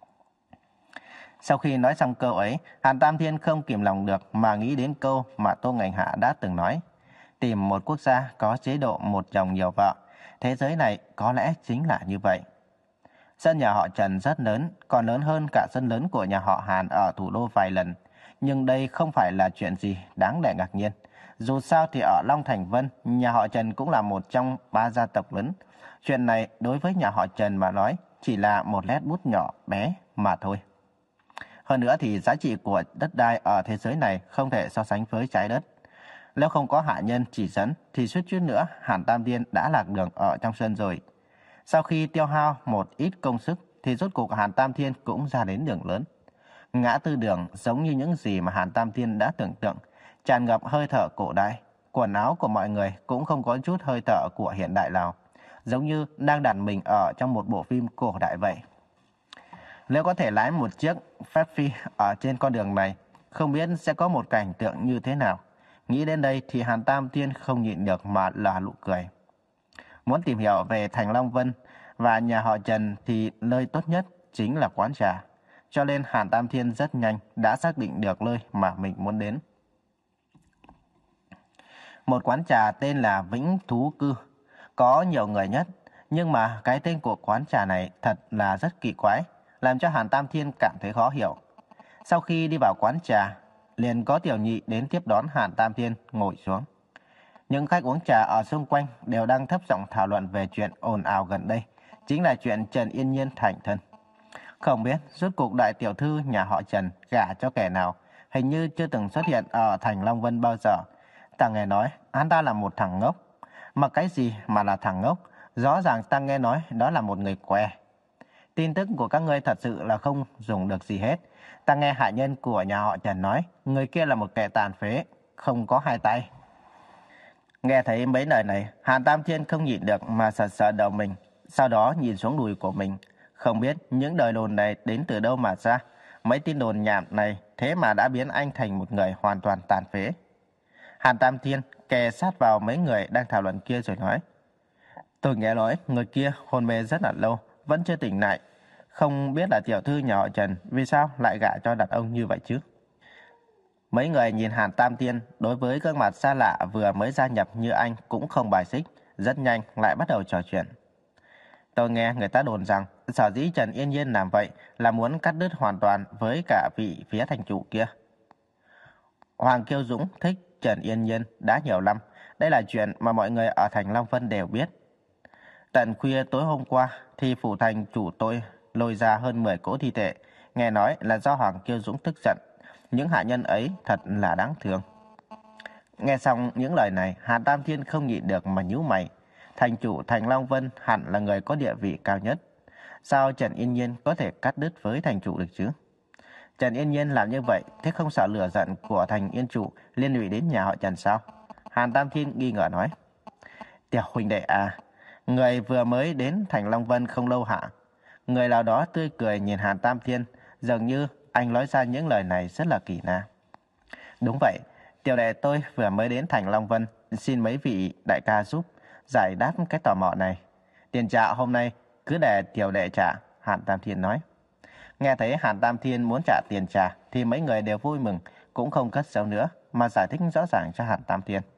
Sau khi nói xong câu ấy, Hàn Tam Thiên không kìm lòng được mà nghĩ đến câu mà Tô Ngành Hạ đã từng nói. Tìm một quốc gia có chế độ một chồng nhiều vợ, thế giới này có lẽ chính là như vậy. Sân nhà họ Trần rất lớn, còn lớn hơn cả sân lớn của nhà họ Hàn ở thủ đô vài lần. Nhưng đây không phải là chuyện gì đáng để ngạc nhiên. Dù sao thì ở Long Thành Vân, nhà họ Trần cũng là một trong ba gia tộc lớn. Chuyện này đối với nhà họ Trần mà nói chỉ là một nét bút nhỏ bé mà thôi. Hơn nữa thì giá trị của đất đai ở thế giới này không thể so sánh với trái đất. Nếu không có hạ nhân chỉ dẫn thì suýt chút nữa Hàn Tam Thiên đã lạc đường ở trong sân rồi. Sau khi tiêu hao một ít công sức thì rốt cuộc Hàn Tam Thiên cũng ra đến đường lớn. Ngã tư đường giống như những gì mà Hàn Tam Thiên đã tưởng tượng, tràn ngập hơi thở cổ đại. Quần áo của mọi người cũng không có chút hơi thở của hiện đại nào, giống như đang đặt mình ở trong một bộ phim cổ đại vậy. Nếu có thể lái một chiếc phép phi ở trên con đường này, không biết sẽ có một cảnh tượng như thế nào. Nghĩ đến đây thì Hàn Tam Thiên không nhịn được mà là nụ cười. Muốn tìm hiểu về thành Long Vân và nhà họ Trần thì nơi tốt nhất chính là quán trà. Cho nên Hàn Tam Thiên rất nhanh đã xác định được nơi mà mình muốn đến. Một quán trà tên là Vĩnh Thú Cư, có nhiều người nhất, nhưng mà cái tên của quán trà này thật là rất kỳ quái, làm cho Hàn Tam Thiên cảm thấy khó hiểu. Sau khi đi vào quán trà, liền có tiểu nhị đến tiếp đón Hàn Tam Thiên ngồi xuống. Những khách uống trà ở xung quanh đều đang thấp giọng thảo luận về chuyện ồn ào gần đây, chính là chuyện Trần Yên Nhiên thành thân. Không biết rốt cuộc đại tiểu thư nhà họ Trần gả cho kẻ nào, hình như chưa từng xuất hiện ở thành Long Vân bao giờ. Ta nghe nói hắn ta là một thằng ngốc. Mà cái gì mà là thằng ngốc, rõ ràng ta nghe nói đó là một người què. Tin tức của các ngươi thật sự là không dùng được gì hết. Ta nghe hạ nhân của nhà họ Trần nói, người kia là một kẻ tàn phế, không có hai tay. Nghe thấy mấy lời này, Hàn Tam Thiên không nhịn được mà sờ sờ đầu mình, sau đó nhìn xuống đùi của mình. Không biết những lời đồn này đến từ đâu mà ra. Mấy tin đồn nhảm này thế mà đã biến anh thành một người hoàn toàn tàn phế. Hàn Tam Thiên kề sát vào mấy người đang thảo luận kia rồi nói. Tôi nghe nói người kia hôn mê rất là lâu, vẫn chưa tỉnh lại. Không biết là tiểu thư nhà họ Trần vì sao lại gả cho đàn ông như vậy chứ? Mấy người nhìn Hàn Tam Thiên đối với gương mặt xa lạ vừa mới gia nhập như anh cũng không bài xích, rất nhanh lại bắt đầu trò chuyện. Tôi nghe người ta đồn rằng sở dĩ Trần Yên Nhiên làm vậy là muốn cắt đứt hoàn toàn với cả vị phía thành chủ kia. Hoàng Kiêu Dũng thích Trần Yên Nhiên đã nhiều năm, đây là chuyện mà mọi người ở thành Long Vân đều biết. Tận khuya tối hôm qua thì phủ thành chủ tôi lôi ra hơn mười cỗ thi thể, nghe nói là do Hoàng Kiêu Dũng tức giận. Những hạ nhân ấy thật là đáng thương. Nghe xong những lời này, Hàn Tam Thiên không nhịn được mà nhíu mày. Thành chủ thành Long Vân hẳn là người có địa vị cao nhất. Sao Trần Yên Nhiên có thể cắt đứt với thành chủ được chứ? Trần Yên Nhiên làm như vậy, thế không sợ lửa giận của thành Yên chủ liên lụy đến nhà họ Trần sao? Hàn Tam Thiên nghi ngờ nói. Tiểu huynh đệ à, người vừa mới đến thành Long Vân không lâu hả? Người nào đó tươi cười nhìn Hàn Tam Thiên, dường như anh nói ra những lời này rất là kỳ lạ. Đúng vậy, tiểu đệ tôi vừa mới đến thành Long Vân, xin mấy vị đại ca giúp giải đáp cái tò mò này. Tiền trả hôm nay cứ để tiểu đệ trả, Hàn Tam Thiên nói. Nghe thấy Hàn Tam Thiên muốn trả tiền trả thì mấy người đều vui mừng, cũng không cất giấu nữa mà giải thích rõ ràng cho Hàn Tam Thiên.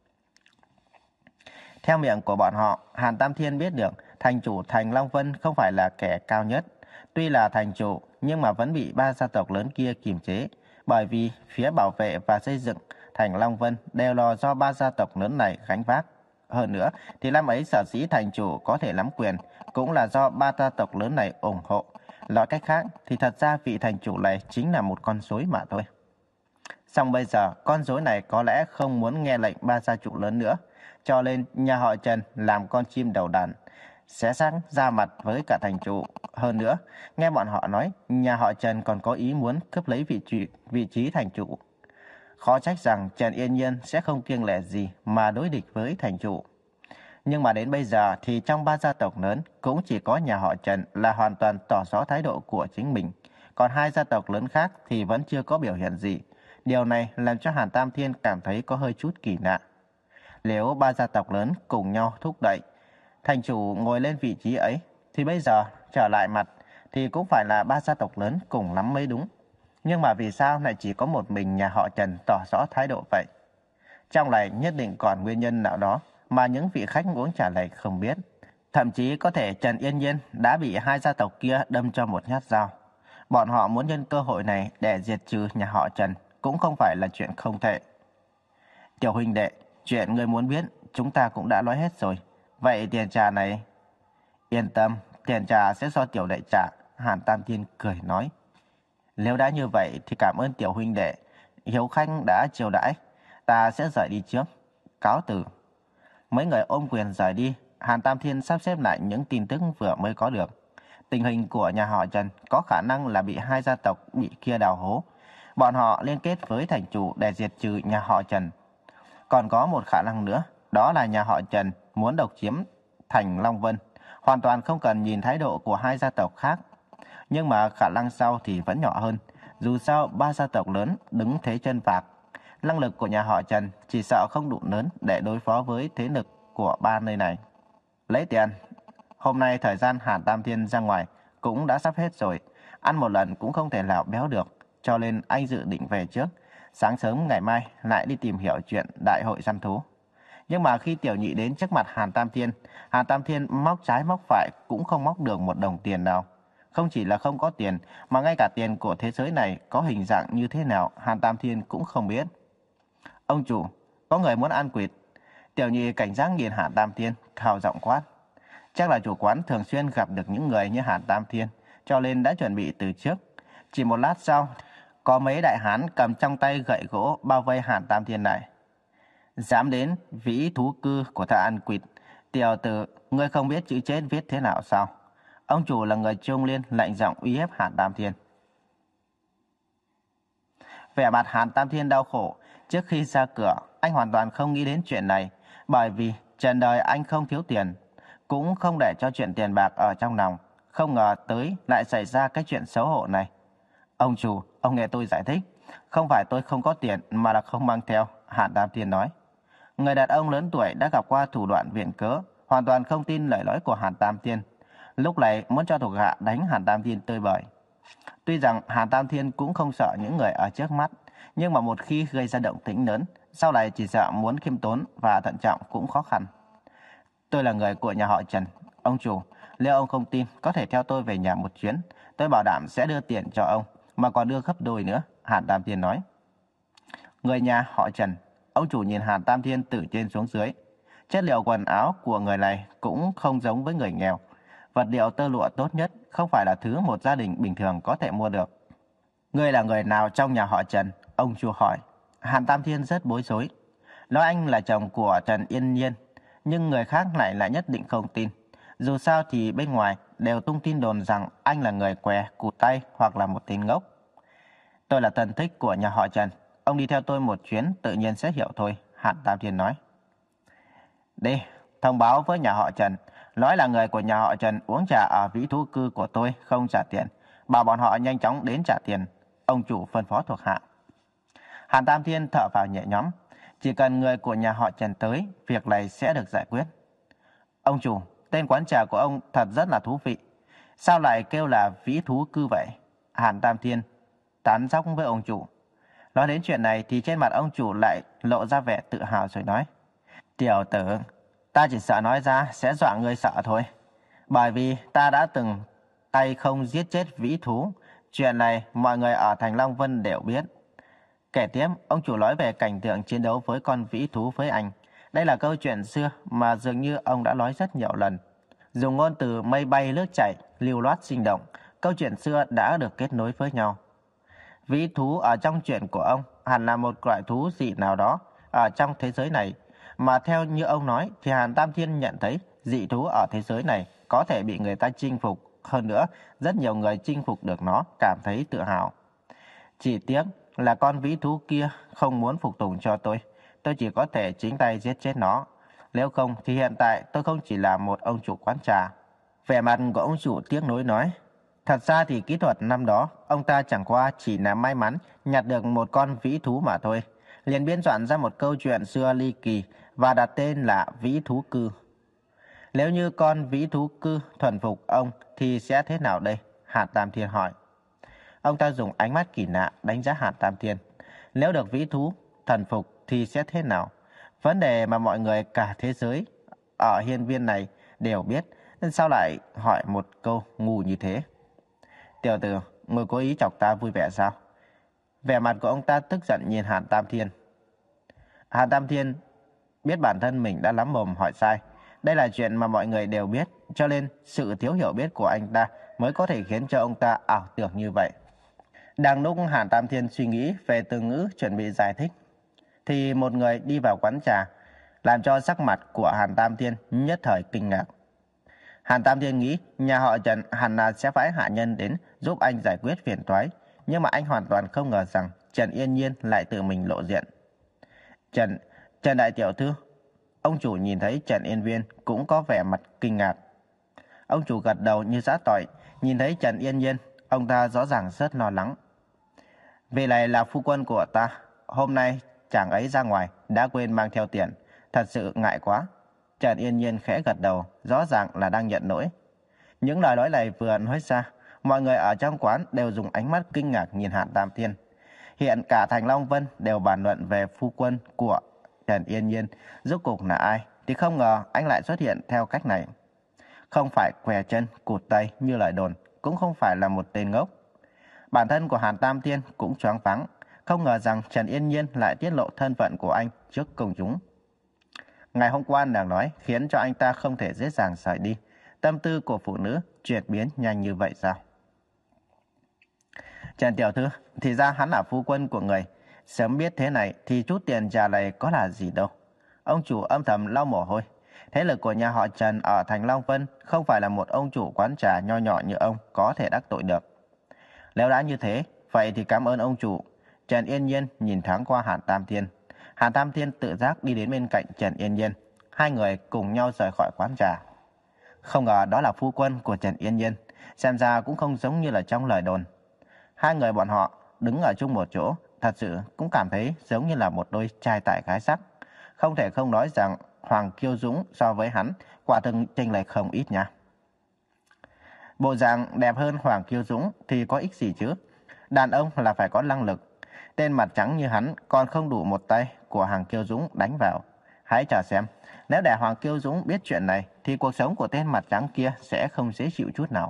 Theo miệng của bọn họ, Hàn Tam Thiên biết được thành chủ thành Long Vân không phải là kẻ cao nhất. Tuy là thành chủ nhưng mà vẫn bị ba gia tộc lớn kia kiềm chế, bởi vì phía bảo vệ và xây dựng thành Long Vân đều là do ba gia tộc lớn này gánh vác. Hơn nữa thì năm ấy sở dĩ thành chủ có thể nắm quyền cũng là do ba gia tộc lớn này ủng hộ. Nói cách khác thì thật ra vị thành chủ này chính là một con rối mà thôi. Xong bây giờ con rối này có lẽ không muốn nghe lệnh ba gia chủ lớn nữa, cho nên nhà họ Trần làm con chim đầu đàn, sẽ sáng ra mặt với cả thành chủ. Hơn nữa, nghe bọn họ nói nhà họ Trần còn có ý muốn cướp lấy vị trí, vị trí thành chủ. Khó trách rằng Trần Yên Nhiên sẽ không kiêng lẻ gì mà đối địch với thành chủ. Nhưng mà đến bây giờ thì trong ba gia tộc lớn cũng chỉ có nhà họ Trần là hoàn toàn tỏ rõ thái độ của chính mình. Còn hai gia tộc lớn khác thì vẫn chưa có biểu hiện gì. Điều này làm cho Hàn Tam Thiên cảm thấy có hơi chút kỳ lạ. Nếu ba gia tộc lớn cùng nhau thúc đẩy thành chủ ngồi lên vị trí ấy, thì bây giờ trở lại mặt thì cũng phải là ba gia tộc lớn cùng lắm mới đúng. Nhưng mà vì sao lại chỉ có một mình nhà họ Trần tỏ rõ thái độ vậy? Trong này nhất định còn nguyên nhân nào đó mà những vị khách uống trà này không biết. Thậm chí có thể Trần Yên Nhiên đã bị hai gia tộc kia đâm cho một nhát dao. Bọn họ muốn nhân cơ hội này để diệt trừ nhà họ Trần cũng không phải là chuyện không thể. Tiểu huynh đệ, chuyện người muốn biết chúng ta cũng đã nói hết rồi. Vậy tiền trà này... Yên tâm, tiền trà sẽ do tiểu đệ trả. Hàn Tam Thiên cười nói. Nếu đã như vậy thì cảm ơn tiểu huynh đệ. Hiếu khách đã chiêu đãi. Ta sẽ rời đi trước. Cáo từ. Mấy người ôm quyền rời đi. Hàn Tam Thiên sắp xếp lại những tin tức vừa mới có được. Tình hình của nhà họ Trần có khả năng là bị hai gia tộc bị kia đào hố. Bọn họ liên kết với thành chủ để diệt trừ nhà họ Trần. Còn có một khả năng nữa, đó là nhà họ Trần muốn độc chiếm thành Long Vân, hoàn toàn không cần nhìn thái độ của hai gia tộc khác. Nhưng mà khả năng sau thì vẫn nhỏ hơn, dù sao ba gia tộc lớn đứng thế chân vạc. Năng lực của nhà họ Trần chỉ sợ không đủ lớn để đối phó với thế lực của ba nơi này. Lấy tiền. Hôm nay thời gian Hàn Tam Thiên ra ngoài cũng đã sắp hết rồi, ăn một lần cũng không thể nào béo được, cho nên anh dự định về trước. Sáng sớm ngày mai lại đi tìm hiểu chuyện đại hội săn thú. Nhưng mà khi tiểu nhị đến trước mặt Hàn Tam Thiên, Hàn Tam Thiên móc trái móc phải cũng không móc được một đồng tiền nào. Không chỉ là không có tiền, mà ngay cả tiền của thế giới này có hình dạng như thế nào Hàn Tam Thiên cũng không biết. Ông chủ, có người muốn ăn quỵt. Tiểu nhị cảnh giác nhìn Hàn Tam Thiên, khào giọng quát. Chắc là chủ quán thường xuyên gặp được những người như Hàn Tam Thiên, cho nên đã chuẩn bị từ trước. Chỉ một lát sau, có mấy đại hán cầm trong tay gậy gỗ bao vây Hàn Tam Thiên này. Dám đến vĩ thú cư của ta ăn quỵt. Tiểu tử, ngươi không biết chữ chết viết thế nào sao? Ông chủ là người Trung Liên lạnh giọng uy hiếp Hàn Tam Thiên. Vẻ mặt Hàn Tam Thiên đau khổ. Trước khi ra cửa, anh hoàn toàn không nghĩ đến chuyện này, bởi vì trần đời anh không thiếu tiền, cũng không để cho chuyện tiền bạc ở trong lòng. Không ngờ tới lại xảy ra cái chuyện xấu hổ này. Ông chủ, ông nghe tôi giải thích. Không phải tôi không có tiền mà là không mang theo, Hàn Tam Thiên nói. Người đàn ông lớn tuổi đã gặp qua thủ đoạn viện cớ, hoàn toàn không tin lời nói của Hàn Tam Thiên. Lúc này muốn cho thuộc hạ đánh Hàn Tam Thiên tơi bời. Tuy rằng Hàn Tam Thiên cũng không sợ những người ở trước mắt, nhưng mà một khi gây ra động tĩnh lớn, sau này chỉ sợ muốn khiêm tốn và thận trọng cũng khó khăn. Tôi là người của nhà họ Trần. Ông chủ, nếu ông không tin, có thể theo tôi về nhà một chuyến. Tôi bảo đảm sẽ đưa tiền cho ông, mà còn đưa gấp đôi nữa, Hàn Tam Thiên nói. Người nhà họ Trần. Ông chủ nhìn Hàn Tam Thiên từ trên xuống dưới. Chất liệu quần áo của người này cũng không giống với người nghèo. Vật liệu tơ lụa tốt nhất không phải là thứ một gia đình bình thường có thể mua được. Ngươi là người nào trong nhà họ Trần? Ông chủ hỏi. Hàn Tam Thiên rất bối rối. Nói anh là chồng của Trần Yên Nhiên, nhưng người khác lại lại nhất định không tin. Dù sao thì bên ngoài đều tung tin đồn rằng anh là người què, cụt tay hoặc là một tên ngốc. Tôi là thân thích của nhà họ Trần. Ông đi theo tôi một chuyến tự nhiên sẽ hiểu thôi, Hàn Tam Thiên nói. Đi, thông báo với nhà họ Trần. Nói là người của nhà họ Trần uống trà ở vĩ thú cư của tôi không trả tiền. Bảo bọn họ nhanh chóng đến trả tiền. Ông chủ phân phó thuộc hạ. Hàn Tam Thiên thở vào nhẹ nhõm. Chỉ cần người của nhà họ Trần tới, việc này sẽ được giải quyết. Ông chủ, tên quán trà của ông thật rất là thú vị. Sao lại kêu là vĩ thú cư vậy? Hàn Tam Thiên tán dóc với ông chủ. Nói đến chuyện này thì trên mặt ông chủ lại lộ ra vẻ tự hào rồi nói. Tiểu tử, ta chỉ sợ nói ra sẽ dọa ngươi sợ thôi. Bởi vì ta đã từng tay không giết chết vĩ thú. Chuyện này mọi người ở thành Long Vân đều biết. Kể tiếp, ông chủ nói về cảnh tượng chiến đấu với con vĩ thú với anh. Đây là câu chuyện xưa mà dường như ông đã nói rất nhiều lần. Dùng ngôn từ mây bay lướt chảy, lưu loát sinh động, câu chuyện xưa đã được kết nối với nhau. Vĩ thú ở trong chuyện của ông hẳn là một loại thú dị nào đó ở trong thế giới này. Mà theo như ông nói thì Hàn Tam Thiên nhận thấy dị thú ở thế giới này có thể bị người ta chinh phục. Hơn nữa, rất nhiều người chinh phục được nó cảm thấy tự hào. Chỉ tiếc là con vĩ thú kia không muốn phục tùng cho tôi. Tôi chỉ có thể chính tay giết chết nó. Nếu không thì hiện tại tôi không chỉ là một ông chủ quán trà. Vẻ mặt của ông chủ tiếc nuối nói. Thật ra thì kỹ thuật năm đó ông ta chẳng qua chỉ là may mắn nhặt được một con vĩ thú mà thôi. liền biên soạn ra một câu chuyện xưa ly kỳ và đặt tên là Vĩ Thú Cư. Nếu như con Vĩ Thú Cư thuần phục ông thì sẽ thế nào đây? Hàn Tam Thiên hỏi. Ông ta dùng ánh mắt kỳ lạ đánh giá Hàn Tam Thiên. Nếu được Vĩ Thú thuần phục thì sẽ thế nào? Vấn đề mà mọi người cả thế giới ở hiên viên này đều biết, nên sao lại hỏi một câu ngu như thế? Tiểu tử, người cố ý chọc ta vui vẻ sao? Vẻ mặt của ông ta tức giận nhìn Hàn Tam Thiên. Hàn Tam Thiên biết bản thân mình đã lắm mồm hỏi sai. Đây là chuyện mà mọi người đều biết, cho nên sự thiếu hiểu biết của anh ta mới có thể khiến cho ông ta ảo tưởng như vậy. Đang lúc Hàn Tam Thiên suy nghĩ về từ ngữ chuẩn bị giải thích, thì một người đi vào quán trà, làm cho sắc mặt của Hàn Tam Thiên nhất thời kinh ngạc. Hàn Tam Thiên nghĩ nhà họ Trần hẳn là sẽ phái hạ nhân đến giúp anh giải quyết phiền toái, nhưng mà anh hoàn toàn không ngờ rằng Trần Yên Nhiên lại tự mình lộ diện. Trần, Trần đại tiểu thư. Ông chủ nhìn thấy Trần Yên Viên cũng có vẻ mặt kinh ngạc. Ông chủ gật đầu như giã tỏi, nhìn thấy Trần Yên Nhiên, ông ta rõ ràng rất lo lắng. Vị này là phu quân của ta, hôm nay chàng ấy ra ngoài đã quên mang theo tiền, thật sự ngại quá. Trần Yên Nhiên khẽ gật đầu, rõ ràng là đang nhận lỗi. Những lời nói này vừa nói ra, mọi người ở trong quán đều dùng ánh mắt kinh ngạc nhìn Hàn Tam Thiên. Hiện cả thành Long Vân đều bàn luận về phu quân của Trần Yên Nhiên rốt cuộc là ai, thì không ngờ anh lại xuất hiện theo cách này. Không phải què chân cụt tay như lời đồn, cũng không phải là một tên ngốc. Bản thân của Hàn Tam Thiên cũng choáng váng, không ngờ rằng Trần Yên Nhiên lại tiết lộ thân phận của anh trước công chúng. Ngày hôm qua nàng nói khiến cho anh ta không thể dễ dàng rời đi. Tâm tư của phụ nữ chuyển biến nhanh như vậy sao? Trần tiểu thư, thì ra hắn là phu quân của người. Sớm biết thế này thì chút tiền trà này có là gì đâu. Ông chủ âm thầm lau mồ hôi. Thế lực của nhà họ Trần ở thành Long Vân không phải là một ông chủ quán trà nho nhỏ như ông có thể đắc tội được. Nếu đã như thế, vậy thì cảm ơn ông chủ. Trần Yên Nhiên nhìn thoáng qua Hàn Tam Thiên. Hàn Tam Thiên tự giác đi đến bên cạnh Trần Yên Nhiên. Hai người cùng nhau rời khỏi quán trà. Không ngờ đó là phu quân của Trần Yên Nhiên. Xem ra cũng không giống như là trong lời đồn. Hai người bọn họ đứng ở chung một chỗ, thật sự cũng cảm thấy giống như là một đôi trai tài gái sắc. Không thể không nói rằng Hoàng Kiêu Dũng so với hắn quả thực chênh lệch không ít nha. Bộ dạng đẹp hơn Hoàng Kiêu Dũng thì có ích gì chứ? Đàn ông là phải có năng lực. Tên mặt trắng như hắn còn không đủ một tay của Hoàng Kiêu Dũng đánh vào. Hãy chờ xem, nếu để Hoàng Kiêu Dũng biết chuyện này thì cuộc sống của tên mặt trắng kia sẽ không dễ chịu chút nào.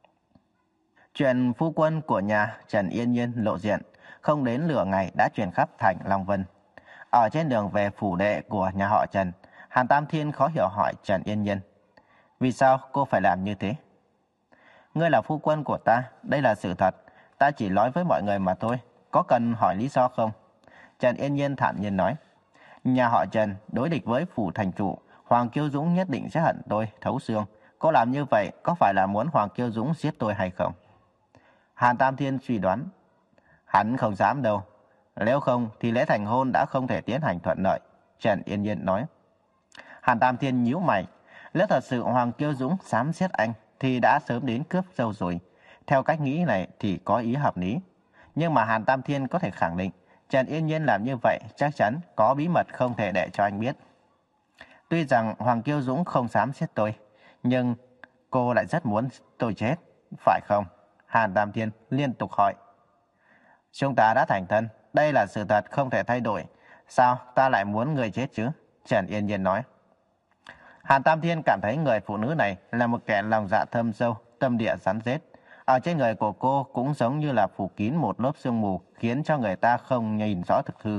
Chuyện phu quân của nhà Trần Yên Nhiên lộ diện, không đến nửa ngày đã truyền khắp thành Long Vân. Ở trên đường về phủ đệ của nhà họ Trần, Hàn Tam Thiên khó hiểu hỏi Trần Yên Nhiên. Vì sao cô phải làm như thế? Ngươi là phu quân của ta, đây là sự thật. Ta chỉ nói với mọi người mà thôi, có cần hỏi lý do không? Trần Yên Nhiên thản nhiên nói. Nhà họ Trần đối địch với phủ thành chủ, Hoàng Kiêu Dũng nhất định sẽ hận tôi thấu xương. Cô làm như vậy có phải là muốn Hoàng Kiêu Dũng giết tôi hay không? Hàn Tam Thiên suy đoán. Hắn không dám đâu. Nếu không thì lễ thành hôn đã không thể tiến hành thuận lợi. Trần Yên Nhiên nói. Hàn Tam Thiên nhíu mày. Nếu thật sự Hoàng Kiêu Dũng xám giết anh thì đã sớm đến cướp dâu rồi. Theo cách nghĩ này thì có ý hợp lý. Nhưng mà Hàn Tam Thiên có thể khẳng định Trần Yên Nhiên làm như vậy chắc chắn có bí mật không thể để cho anh biết. Tuy rằng Hoàng Kiêu Dũng không dám giết tôi, nhưng cô lại rất muốn tôi chết, phải không? Hàn Tam Thiên liên tục hỏi. Chúng ta đã thành thân, đây là sự thật không thể thay đổi. Sao ta lại muốn người chết chứ? Trần Yên Nhiên nói. Hàn Tam Thiên cảm thấy người phụ nữ này là một kẻ lòng dạ thâm sâu, tâm địa rắn rết. Ở trên người của cô cũng giống như là phủ kín một lớp sương mù, khiến cho người ta không nhìn rõ thực hư.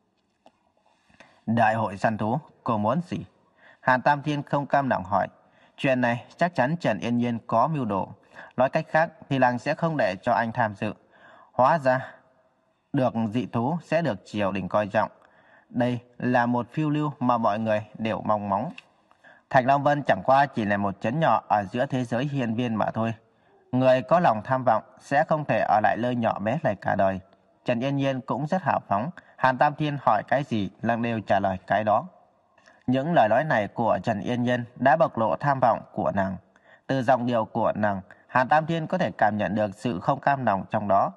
Đại hội săn thú, cô muốn gì? Hàn Tam Thiên không cam lòng hỏi. Chuyện này chắc chắn Trần Yên Nhiên có mưu đồ. Nói cách khác thì làng sẽ không để cho anh tham dự. Hóa ra, được dị thú sẽ được triều đình coi trọng. Đây là một phiêu lưu mà mọi người đều mong ngóng. Thành Long Vân chẳng qua chỉ là một trấn nhỏ ở giữa thế giới hiên viên mà thôi. Người có lòng tham vọng sẽ không thể ở lại nơi nhỏ bé này cả đời. Trần Yên Nhiên cũng rất hào phóng. Hàn Tam Thiên hỏi cái gì lăng đều trả lời cái đó. Những lời nói này của Trần Yên Nhiên đã bộc lộ tham vọng của nàng. Từ giọng điệu của nàng, Hàn Tam Thiên có thể cảm nhận được sự không cam lòng trong đó.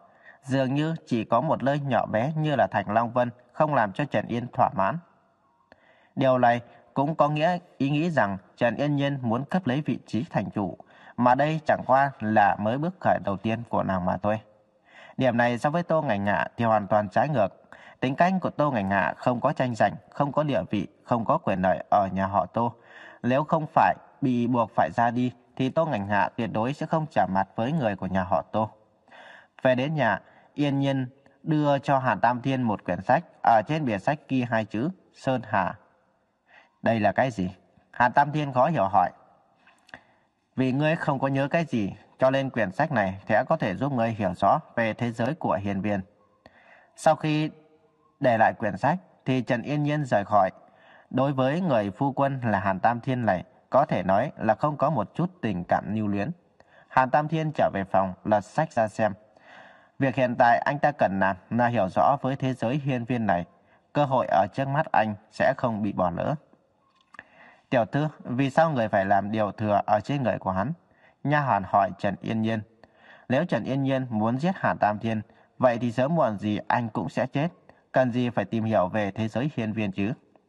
Dường như chỉ có một nơi nhỏ bé như là thành Long Vân không làm cho Trần Yên thỏa mãn. Điều này cũng có nghĩa ý nghĩ rằng Trần Yên Nhiên muốn cướp lấy vị trí thành chủ, mà đây chẳng qua là mới bước khởi đầu tiên của nàng mà thôi. Điểm này so với Tô Ngạnh Ngạ thì hoàn toàn trái ngược. Tính cách của Tô Ngạnh Ngạ không có tranh giành, không có địa vị, không có quyền lợi ở nhà họ Tô. Nếu không phải bị buộc phải ra đi thì Tô Ngạnh Ngạ tuyệt đối sẽ không trả mặt với người của nhà họ Tô. Về đến nhà, Yên Nhiên đưa cho Hàn Tam Thiên một quyển sách, ở trên bìa sách ghi hai chữ Sơn Hà. Đây là cái gì? Hàn Tam Thiên khó hiểu hỏi. Vì ngươi không có nhớ cái gì, cho nên quyển sách này sẽ có thể giúp ngươi hiểu rõ về thế giới của hiền viên. Sau khi để lại quyển sách thì Trần Yên Nhiên rời khỏi. Đối với người phu quân là Hàn Tam Thiên này, có thể nói là không có một chút tình cảm lưu luyến. Hàn Tam Thiên trở về phòng lật sách ra xem. Việc hiện tại anh ta cần làm là hiểu rõ với thế giới hiên viên này. Cơ hội ở trước mắt anh sẽ không bị bỏ lỡ. Tiểu thư, vì sao người phải làm điều thừa ở trên người của hắn? Nha hoàn hỏi Trần Yên Nhiên. Nếu Trần Yên Nhiên muốn giết Hàn Tam Thiên, vậy thì sớm muộn gì anh cũng sẽ chết. Cần gì phải tìm hiểu về thế giới hiên viên chứ?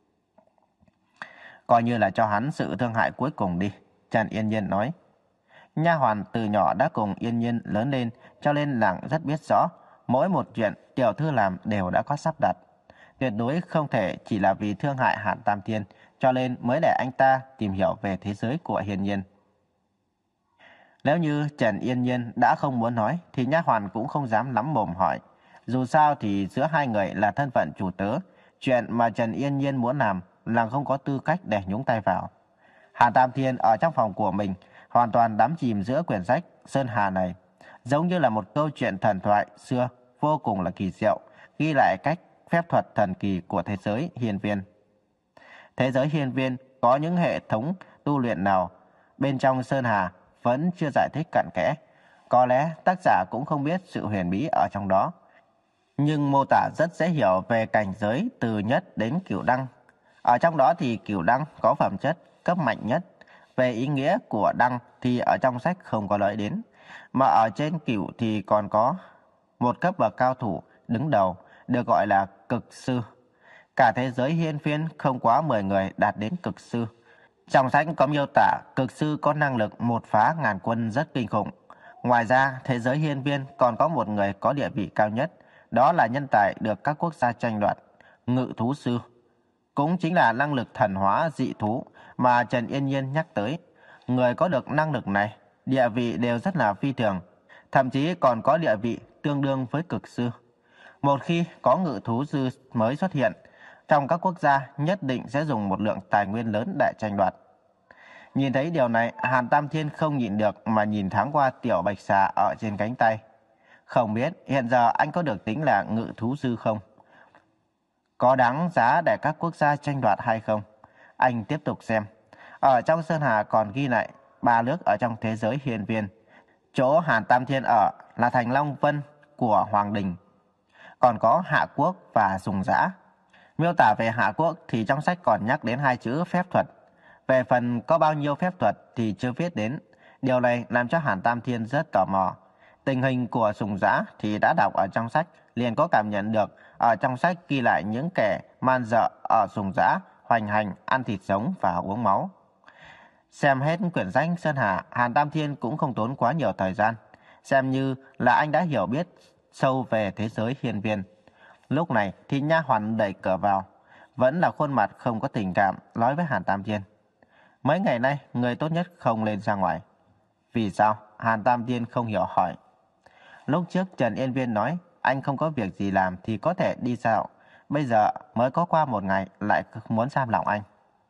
Coi như là cho hắn sự thương hại cuối cùng đi, Trần Yên Nhiên nói. Nha hoàn từ nhỏ đã cùng Yên Nhiên lớn lên, cho nên nàng rất biết rõ, mỗi một chuyện tiểu thư làm đều đã có sắp đặt. Tuyệt đối không thể chỉ là vì thương hại Hàn Tam Thiên, cho nên mới để anh ta tìm hiểu về thế giới của Hiên Nhiên. Nếu như Trần Yên Nhiên đã không muốn nói, thì nha hoàn cũng không dám lắm mồm hỏi. Dù sao thì giữa hai người là thân phận chủ tớ, chuyện mà Trần Yên Nhiên muốn làm là không có tư cách để nhúng tay vào. Hàn Tam Thiên ở trong phòng của mình, hoàn toàn đắm chìm giữa quyển sách Sơn Hà này, giống như là một câu chuyện thần thoại xưa vô cùng là kỳ diệu, ghi lại cách phép thuật thần kỳ của thế giới hiên viên. Thế giới hiên viên có những hệ thống tu luyện nào bên trong Sơn Hà vẫn chưa giải thích cặn kẽ. Có lẽ tác giả cũng không biết sự huyền bí ở trong đó, nhưng mô tả rất dễ hiểu về cảnh giới từ nhất đến cửu đăng. Ở trong đó thì cửu đăng có phẩm chất cấp mạnh nhất. Về ý nghĩa của đăng thì ở trong sách không có nói đến, mà ở trên cửu thì còn có một cấp bậc cao thủ đứng đầu, được gọi là cực sư. Cả thế giới hiên viên không quá mười người đạt đến cực sư. Trong sách có miêu tả cực sư có năng lực một phá ngàn quân rất kinh khủng. Ngoài ra, thế giới hiên viên còn có một người có địa vị cao nhất, đó là nhân tài được các quốc gia tranh đoạt, ngự thú sư. Cũng chính là năng lực thần hóa dị thú mà Trần Yên Nhiên nhắc tới. Người có được năng lực này, địa vị đều rất là phi thường, thậm chí còn có địa vị tương đương với cực sư. Một khi có ngự thú sư mới xuất hiện, trong các quốc gia nhất định sẽ dùng một lượng tài nguyên lớn để tranh đoạt. Nhìn thấy điều này, Hàn Tam Thiên không nhịn được mà nhìn thoáng qua tiểu bạch xà ở trên cánh tay. Không biết hiện giờ anh có được tính là ngự thú sư không? Có đáng giá để các quốc gia tranh đoạt hay không? Anh tiếp tục xem. Ở trong Sơn Hà còn ghi lại ba nước ở trong thế giới hiên viên. Chỗ Hàn Tam Thiên ở là thành Long Vân của Hoàng Đình, còn có Hạ Quốc và Sùng Dã. Miêu tả về Hạ Quốc thì trong sách còn nhắc đến hai chữ phép thuật. Về phần có bao nhiêu phép thuật thì chưa viết đến. Điều này làm cho Hàn Tam Thiên rất tò mò. Tình hình của Sùng Dã thì đã đọc ở trong sách, liền có cảm nhận được ở trong sách ghi lại những kẻ man dợ ở Sùng Dã hoành hành, ăn thịt sống và uống máu. Xem hết quyển sách Sơn Hà, Hàn Tam Thiên cũng không tốn quá nhiều thời gian, xem như là anh đã hiểu biết sâu về thế giới hiên viên. Lúc này thì nha hoàn đẩy cửa vào, vẫn là khuôn mặt không có tình cảm, nói với Hàn Tam Thiên. Mấy ngày nay, người tốt nhất không lên ra ngoài. Vì sao? Hàn Tam Thiên không hiểu hỏi. Lúc trước Trần Yên Viên nói, anh không có việc gì làm thì có thể đi dạo. Bây giờ mới có qua một ngày lại muốn giam lỏng anh.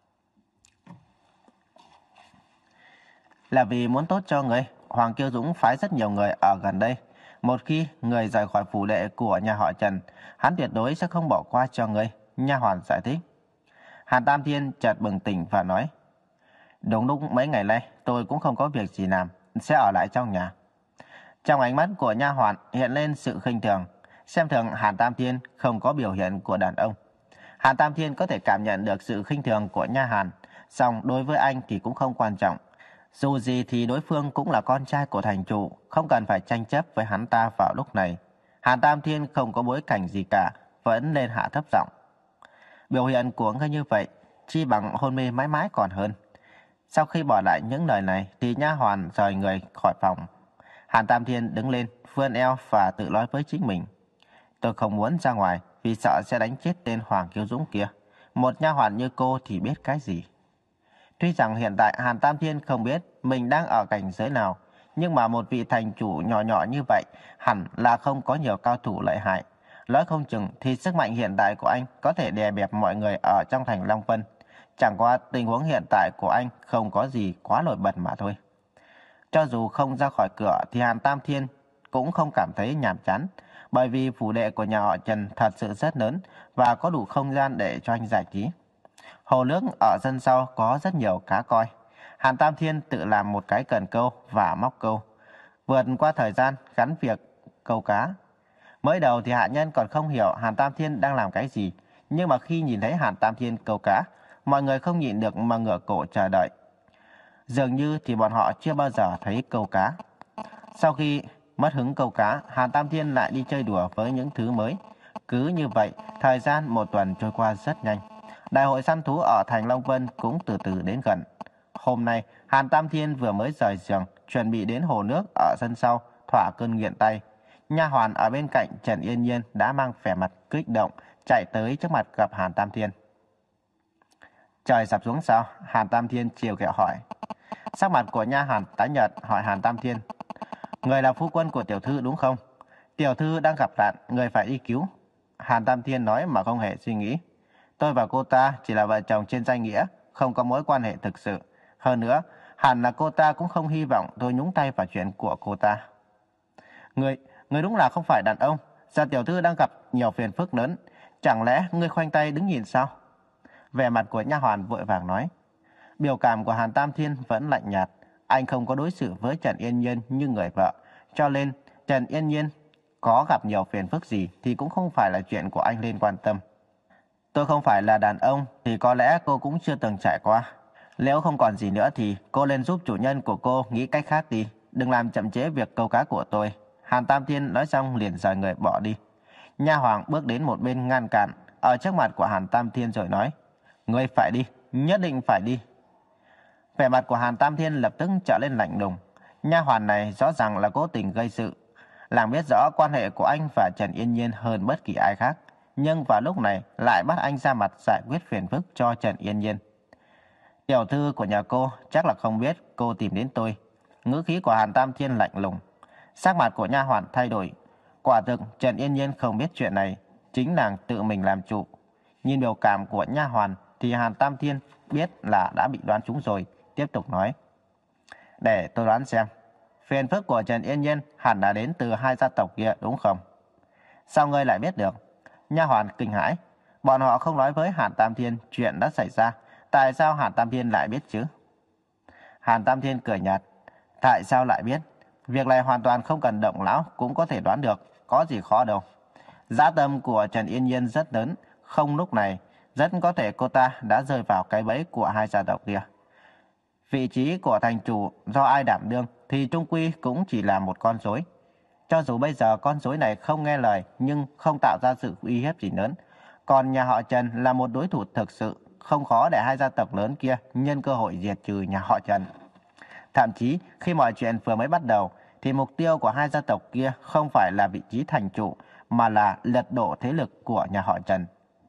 Là vì muốn tốt cho người, Hoàng Kiêu Dũng phái rất nhiều người ở gần đây. Một khi người rời khỏi phủ đệ của nhà họ Trần, hắn tuyệt đối sẽ không bỏ qua cho người, nha hoàn giải thích. Hàn Tam Thiên chợt bừng tỉnh và nói, đúng lúc mấy ngày nay tôi cũng không có việc gì làm, sẽ ở lại trong nhà. Trong ánh mắt của nha hoàn hiện lên sự khinh thường, xem thường Hàn Tam Thiên không có biểu hiện của đàn ông. Hàn Tam Thiên có thể cảm nhận được sự khinh thường của nha hoàn, song đối với anh thì cũng không quan trọng. Dù gì thì đối phương cũng là con trai của thành chủ, không cần phải tranh chấp với hắn ta vào lúc này. Hàn Tam Thiên không có bối cảnh gì cả, vẫn lên hạ thấp giọng. Biểu hiện của ngươi như vậy, chi bằng hôn mê mãi mãi còn hơn. Sau khi bỏ lại những lời này thì nha hoàn rời người khỏi phòng. Hàn Tam Thiên đứng lên, vươn eo và tự nói với chính mình. Tôi không muốn ra ngoài vì sợ sẽ đánh chết tên Hoàng Kiêu Dũng kia. Một nha hoàn như cô thì biết cái gì. Tuy rằng hiện tại Hàn Tam Thiên không biết mình đang ở cảnh giới nào, nhưng mà một vị thành chủ nhỏ nhỏ như vậy hẳn là không có nhiều cao thủ lợi hại. Nói không chừng thì sức mạnh hiện tại của anh có thể đè bẹp mọi người ở trong thành Long Vân. Chẳng qua tình huống hiện tại của anh không có gì quá nổi bật mà thôi. Cho dù không ra khỏi cửa thì Hàn Tam Thiên cũng không cảm thấy nhàm chán, bởi vì phủ đệ của nhà họ Trần thật sự rất lớn và có đủ không gian để cho anh giải trí. Hồ nước ở sân sau có rất nhiều cá coi. Hàn Tam Thiên tự làm một cái cần câu và móc câu, vượt qua thời gian gắn việc câu cá. Mới đầu thì hạ nhân còn không hiểu Hàn Tam Thiên đang làm cái gì, nhưng mà khi nhìn thấy Hàn Tam Thiên câu cá, mọi người không nhịn được mà ngửa cổ chờ đợi. Dường như thì bọn họ chưa bao giờ thấy câu cá. Sau khi mất hứng câu cá, Hàn Tam Thiên lại đi chơi đùa với những thứ mới. Cứ như vậy, thời gian một tuần trôi qua rất nhanh. Đại hội săn thú ở thành Long Vân cũng từ từ đến gần. Hôm nay, Hàn Tam Thiên vừa mới rời giường, chuẩn bị đến hồ nước ở sân sau, thỏa cơn nghiện tay. Nha hoàn ở bên cạnh Trần Yên Nhiên đã mang vẻ mặt kích động, chạy tới trước mặt gặp Hàn Tam Thiên. Trời sập xuống sao? Hàn Tam Thiên chiều kẹo hỏi. Sắc mặt của nha hoàn tái nhợt hỏi Hàn Tam Thiên. Người là phu quân của tiểu thư đúng không? Tiểu thư đang gặp nạn, người phải đi cứu. Hàn Tam Thiên nói mà không hề suy nghĩ. Tôi và cô ta chỉ là vợ chồng trên danh nghĩa, không có mối quan hệ thực sự. Hơn nữa, hẳn là cô ta cũng không hy vọng tôi nhúng tay vào chuyện của cô ta. Người, người đúng là không phải đàn ông. Giờ tiểu thư đang gặp nhiều phiền phức lớn. Chẳng lẽ ngươi khoanh tay đứng nhìn sao? Vẻ mặt của nha hoàn vội vàng nói. Biểu cảm của Hàn Tam Thiên vẫn lạnh nhạt. Anh không có đối xử với Trần Yên Nhiên như người vợ. Cho nên Trần Yên Nhiên có gặp nhiều phiền phức gì thì cũng không phải là chuyện của anh nên quan tâm. Tôi không phải là đàn ông thì có lẽ cô cũng chưa từng trải qua. Nếu không còn gì nữa thì cô lên giúp chủ nhân của cô nghĩ cách khác đi. Đừng làm chậm trễ việc câu cá của tôi. Hàn Tam Thiên nói xong liền rời người bỏ đi. Nha hoàng bước đến một bên ngăn cản ở trước mặt của Hàn Tam Thiên rồi nói. Ngươi phải đi, nhất định phải đi. Vẻ mặt của Hàn Tam Thiên lập tức trở lên lạnh lùng. Nha hoàn này rõ ràng là cố tình gây sự. Nàng biết rõ quan hệ của anh và Trần Yên Nhiên hơn bất kỳ ai khác, nhưng vào lúc này lại bắt anh ra mặt giải quyết phiền phức cho Trần Yên Nhiên. Tiểu thư của nhà cô chắc là không biết cô tìm đến tôi. Ngữ khí của Hàn Tam Thiên lạnh lùng. Sắc mặt của nha hoàn thay đổi. Quả thực Trần Yên Nhiên không biết chuyện này, chính nàng tự mình làm chủ. Nhìn biểu cảm của nha hoàn thì Hàn Tam Thiên biết là đã bị đoán trúng rồi, tiếp tục nói. Để tôi đoán xem, phiền phức của Trần Yên Nhiên hẳn đã đến từ hai gia tộc kia đúng không? Sao ngươi lại biết được? Nha hoàn kinh hãi. Bọn họ không nói với Hàn Tam Thiên chuyện đã xảy ra. Tại sao Hàn Tam Thiên lại biết chứ? Hàn Tam Thiên cười nhạt. Tại sao lại biết? Việc này hoàn toàn không cần động não cũng có thể đoán được. Có gì khó đâu. Dã tâm của Trần Yên Nhiên rất lớn. Không lúc này, rất có thể cô ta đã rơi vào cái bẫy của hai gia tộc kia. Vị trí của thành chủ do ai đảm đương thì trung quy cũng chỉ là một con rối. Cho dù bây giờ con rối này không nghe lời nhưng không tạo ra sự uy hiếp gì lớn. Còn nhà họ Trần là một đối thủ thực sự, không khó để hai gia tộc lớn kia nhân cơ hội diệt trừ nhà họ Trần. Thậm chí khi mọi chuyện vừa mới bắt đầu thì mục tiêu của hai gia tộc kia không phải là vị trí thành chủ mà là lật đổ thế lực của nhà họ Trần.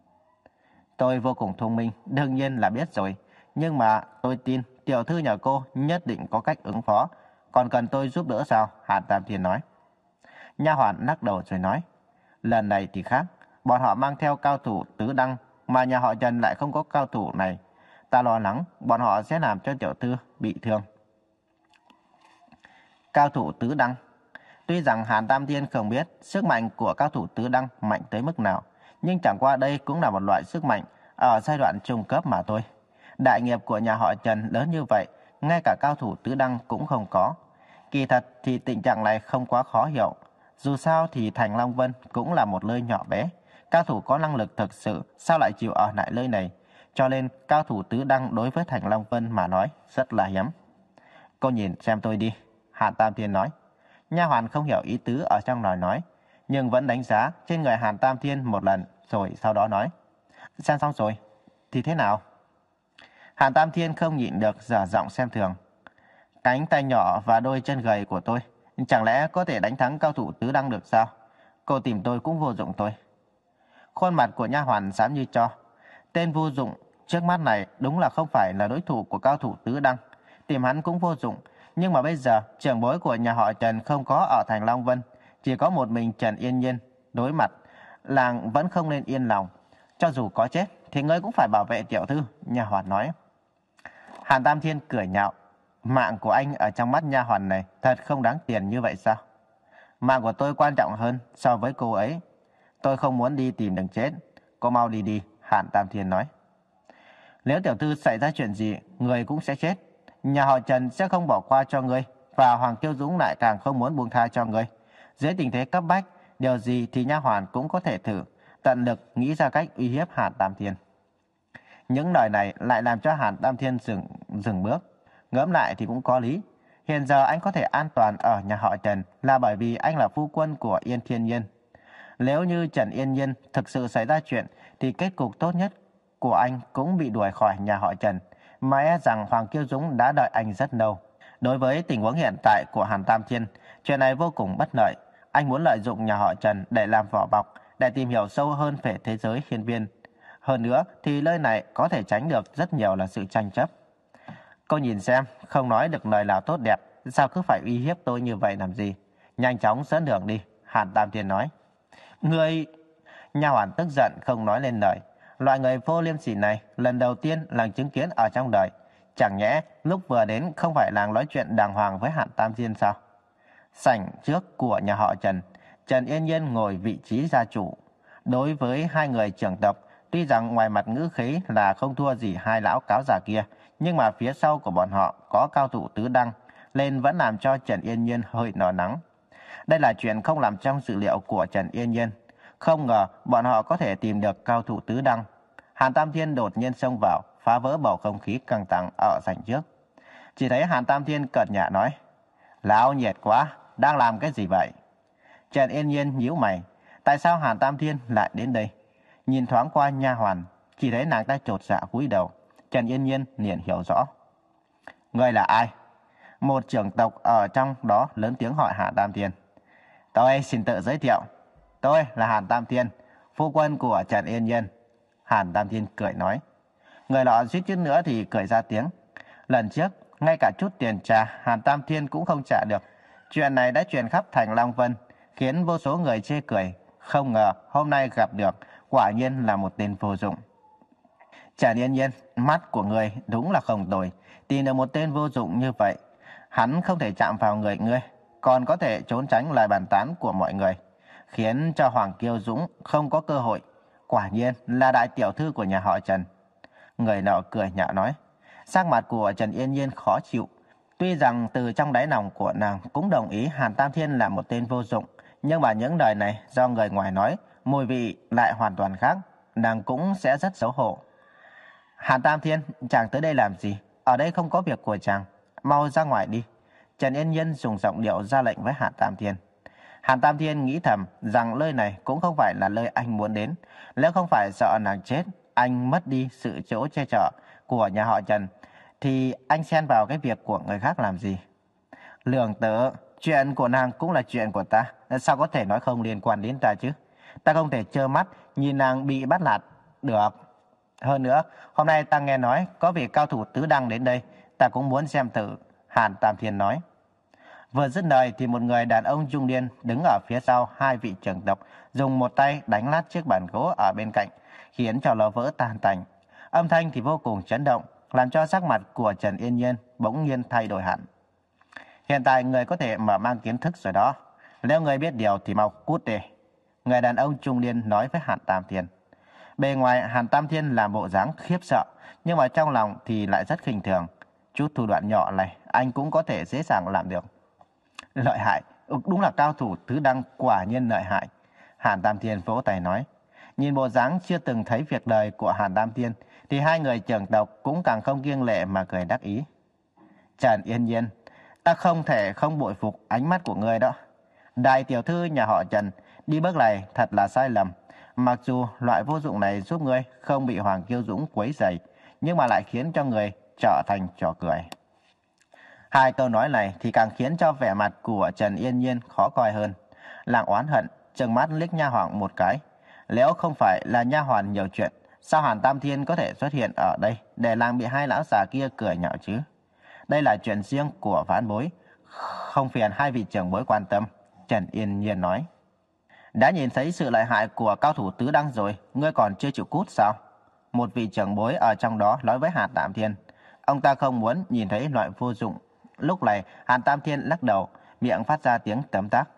Tôi vô cùng thông minh, đương nhiên là biết rồi. Nhưng mà tôi tin tiểu thư nhà cô nhất định có cách ứng phó. Còn cần tôi giúp đỡ sao? Hàn Tam Thiên nói. Nha hoàn lắc đầu rồi nói. Lần này thì khác. Bọn họ mang theo cao thủ tứ đăng mà nhà họ Trần lại không có cao thủ này. Ta lo lắng bọn họ sẽ làm cho tiểu thư bị thương. Cao thủ tứ đăng. Tuy rằng Hàn Tam Thiên không biết sức mạnh của cao thủ tứ đăng mạnh tới mức nào, nhưng chẳng qua đây cũng là một loại sức mạnh ở giai đoạn trung cấp mà thôi. Đại nghiệp của nhà họ Trần lớn như vậy, ngay cả cao thủ tứ đăng cũng không có. Kỳ thật thì tình trạng này không quá khó hiểu. Dù sao thì thành Long Vân cũng là một nơi nhỏ bé. Cao thủ có năng lực thực sự sao lại chịu ở lại nơi này. Cho nên cao thủ tứ đăng đối với thành Long Vân mà nói rất là hiếm. Cô nhìn xem tôi đi, Hàn Tam Thiên nói. Nha hoàn không hiểu ý tứ ở trong lời nói. nhưng vẫn đánh giá trên người Hàn Tam Thiên một lần, rồi sau đó nói: Xem xong rồi, thì thế nào? Hàn Tam Thiên không nhịn được dở giọng xem thường: Cánh tay nhỏ và đôi chân gầy của tôi chẳng lẽ có thể đánh thắng cao thủ tứ đăng được sao? Cô tìm tôi cũng vô dụng thôi. Khuôn mặt của nha hoàn xám như tro. Tên vô dụng trước mắt này đúng là không phải là đối thủ của cao thủ tứ đăng. Tìm hắn cũng vô dụng. Nhưng mà bây giờ trưởng bối của nhà họ Trần không có ở thành Long Vân, chỉ có một mình Trần Yên Nhiên. Đối mặt, làng vẫn không nên yên lòng. Cho dù có chết thì ngươi cũng phải bảo vệ tiểu thư, nha hoàn nói. Hàn Tam Thiên cười nhạo: Mạng của anh ở trong mắt nha hoàn này thật không đáng tiền như vậy sao? Mạng của tôi quan trọng hơn so với cô ấy. Tôi không muốn đi tìm đường chết. Cô mau đi đi, Hàn Tam Thiên nói. Nếu tiểu thư xảy ra chuyện gì, người cũng sẽ chết. Nhà họ Trần sẽ không bỏ qua cho ngươi, và Hoàng Kiêu Dũng lại càng không muốn buông tha cho ngươi. Dưới tình thế cấp bách, điều gì thì nha hoàn cũng có thể thử, tận lực nghĩ ra cách uy hiếp Hàn Tam Thiên. Những lời này lại làm cho Hàn Tam Thiên dừng, dừng bước. Ngẫm lại thì cũng có lý. Hiện giờ anh có thể an toàn ở nhà họ Trần là bởi vì anh là phu quân của Yên Thiên Nhiên. Nếu như Trần Yên Nhiên thực sự xảy ra chuyện thì kết cục tốt nhất của anh cũng bị đuổi khỏi nhà họ Trần, mà e rằng Hoàng Kiêu Dũng đã đợi anh rất lâu. Đối với tình huống hiện tại của Hàn Tam Thiên, chuyện này vô cùng bất lợi. Anh muốn lợi dụng nhà họ Trần để làm vỏ bọc, để tìm hiểu sâu hơn về thế giới hiên viên. Hơn nữa thì nơi này có thể tránh được rất nhiều là sự tranh chấp. Cô nhìn xem, không nói được lời nào tốt đẹp, sao cứ phải uy hiếp tôi như vậy làm gì? Nhanh chóng dẫn đường đi, Hàn Tam Thiên nói. Người... Nha hoàn tức giận không nói lên lời. Loại người vô liêm sỉ này lần đầu tiên làng chứng kiến ở trong đời. Chẳng nhẽ lúc vừa đến không phải làng nói chuyện đàng hoàng với Hàn Tam Thiên sao? Sảnh trước của nhà họ Trần, Trần Yên Nhiên ngồi vị trí gia chủ. Đối với hai người trưởng tộc, tuy rằng ngoài mặt ngữ khí là không thua gì hai lão cáo già kia, nhưng mà phía sau của bọn họ có cao thủ tứ đăng, nên vẫn làm cho Trần Yên Nhiên hơi lo lắng. Đây là chuyện không làm trong dự liệu của Trần Yên Nhiên. Không ngờ bọn họ có thể tìm được cao thủ tứ đăng. Hàn Tam Thiên đột nhiên xông vào, phá vỡ bầu không khí căng thẳng ở sảnh trước. Chỉ thấy Hàn Tam Thiên cợt nhả nói: Lão nhiệt quá, đang làm cái gì vậy? Trần Yên Nhiên nhíu mày, tại sao Hàn Tam Thiên lại đến đây? Nhìn thoáng qua nha hoàn, chỉ thấy nàng ta chột dạ cúi đầu. Trần Yên Nhiên liền hiểu rõ. Ngươi là ai? Một trưởng tộc ở trong đó lớn tiếng hỏi Hàn Tam Thiên. Tôi xin tự giới thiệu. Tôi là Hàn Tam Thiên, phu quân của Trần Yên Nhiên. Hàn Tam Thiên cười nói. Người nọ suýt chút nữa thì cười ra tiếng. Lần trước, ngay cả chút tiền trà Hàn Tam Thiên cũng không trả được. Chuyện này đã truyền khắp thành Long Vân, khiến vô số người chê cười. Không ngờ hôm nay gặp được, quả nhiên là một tên vô dụng. Trần Yên Nhiên, mắt của người đúng là không tồi. Tìm được một tên vô dụng như vậy, hắn không thể chạm vào người ngươi, còn có thể trốn tránh lời bàn tán của mọi người, khiến cho Hoàng Kiêu Dũng không có cơ hội. Quả nhiên là đại tiểu thư của nhà họ Trần. Người nọ cười nhạo nói. Sắc mặt của Trần Yên Nhiên khó chịu. Tuy rằng từ trong đáy lòng của nàng cũng đồng ý Hàn Tam Thiên là một tên vô dụng, nhưng mà những lời này do người ngoài nói, mùi vị lại hoàn toàn khác, nàng cũng sẽ rất xấu hổ. Hàn Tam Thiên, chàng tới đây làm gì? Ở đây không có việc của chàng, mau ra ngoài đi. Trần Yên Nhiên dùng giọng điệu ra lệnh với Hàn Tam Thiên. Hàn Tam Thiên nghĩ thầm rằng nơi này cũng không phải là nơi anh muốn đến. Nếu không phải sợ nàng chết, anh mất đi sự chỗ che chở của nhà họ Trần, thì anh xen vào cái việc của người khác làm gì? Lường tử, chuyện của nàng cũng là chuyện của ta, sao có thể nói không liên quan đến ta chứ? Ta không thể trơ mắt nhìn nàng bị bắt nạt được. Hơn nữa, hôm nay ta nghe nói có vị cao thủ tứ đăng đến đây, ta cũng muốn xem thử, Hàn Tam Thiên nói. Vừa dứt lời thì một người đàn ông trung niên đứng ở phía sau hai vị trưởng tộc, dùng một tay đánh lát chiếc bàn gỗ ở bên cạnh, khiến cho nó vỡ tan tành. Âm thanh thì vô cùng chấn động, làm cho sắc mặt của Trần Yên Nhiên bỗng nhiên thay đổi hẳn. Hiện tại người có thể mở mang kiến thức rồi đó. Nếu người biết điều thì mau cút đi. Người đàn ông trung niên nói với Hàn Tam Thiên. Bề ngoài Hàn Tam Thiên làm bộ dáng khiếp sợ, nhưng mà trong lòng thì lại rất khinh thường. Chút thủ đoạn nhỏ này anh cũng có thể dễ dàng làm được. Lợi hại, đúng là cao thủ tứ đăng, quả nhiên lợi hại. Hàn Tam Thiên vỗ tay nói. Nhìn bộ dáng chưa từng thấy việc đời của Hàn Tam Thiên, thì hai người trưởng tộc cũng càng không kiêng lệ mà cười đắc ý. Trần Yên Nhiên, ta không thể không bội phục ánh mắt của ngươi đó. Đại tiểu thư nhà họ Trần, Đi bước này thật là sai lầm. Mặc dù loại vô dụng này giúp ngươi không bị Hoàng Kiêu Dũng quấy rầy, nhưng mà lại khiến cho người trở thành trò cười. Hai câu nói này thì càng khiến cho vẻ mặt của Trần Yên Nhiên khó coi hơn. Nàng oán hận trừng mắt liếc nha hoàn một cái. Nếu không phải là nha hoàn nhiều chuyện, sao Hàn Tam Thiên có thể xuất hiện ở đây để nàng bị hai lão già kia cười nhạo chứ? Đây là chuyện riêng của vãn bối, không phiền hai vị trưởng bối quan tâm. Trần Yên Nhiên nói. Đã nhìn thấy sự lợi hại của cao thủ tứ đăng rồi, ngươi còn chưa chịu cút sao? Một vị trưởng bối ở trong đó nói với Hàn Tam Thiên. Ông ta không muốn nhìn thấy loại vô dụng. Lúc này Hàn Tam Thiên lắc đầu, miệng phát ra tiếng tấm tắc.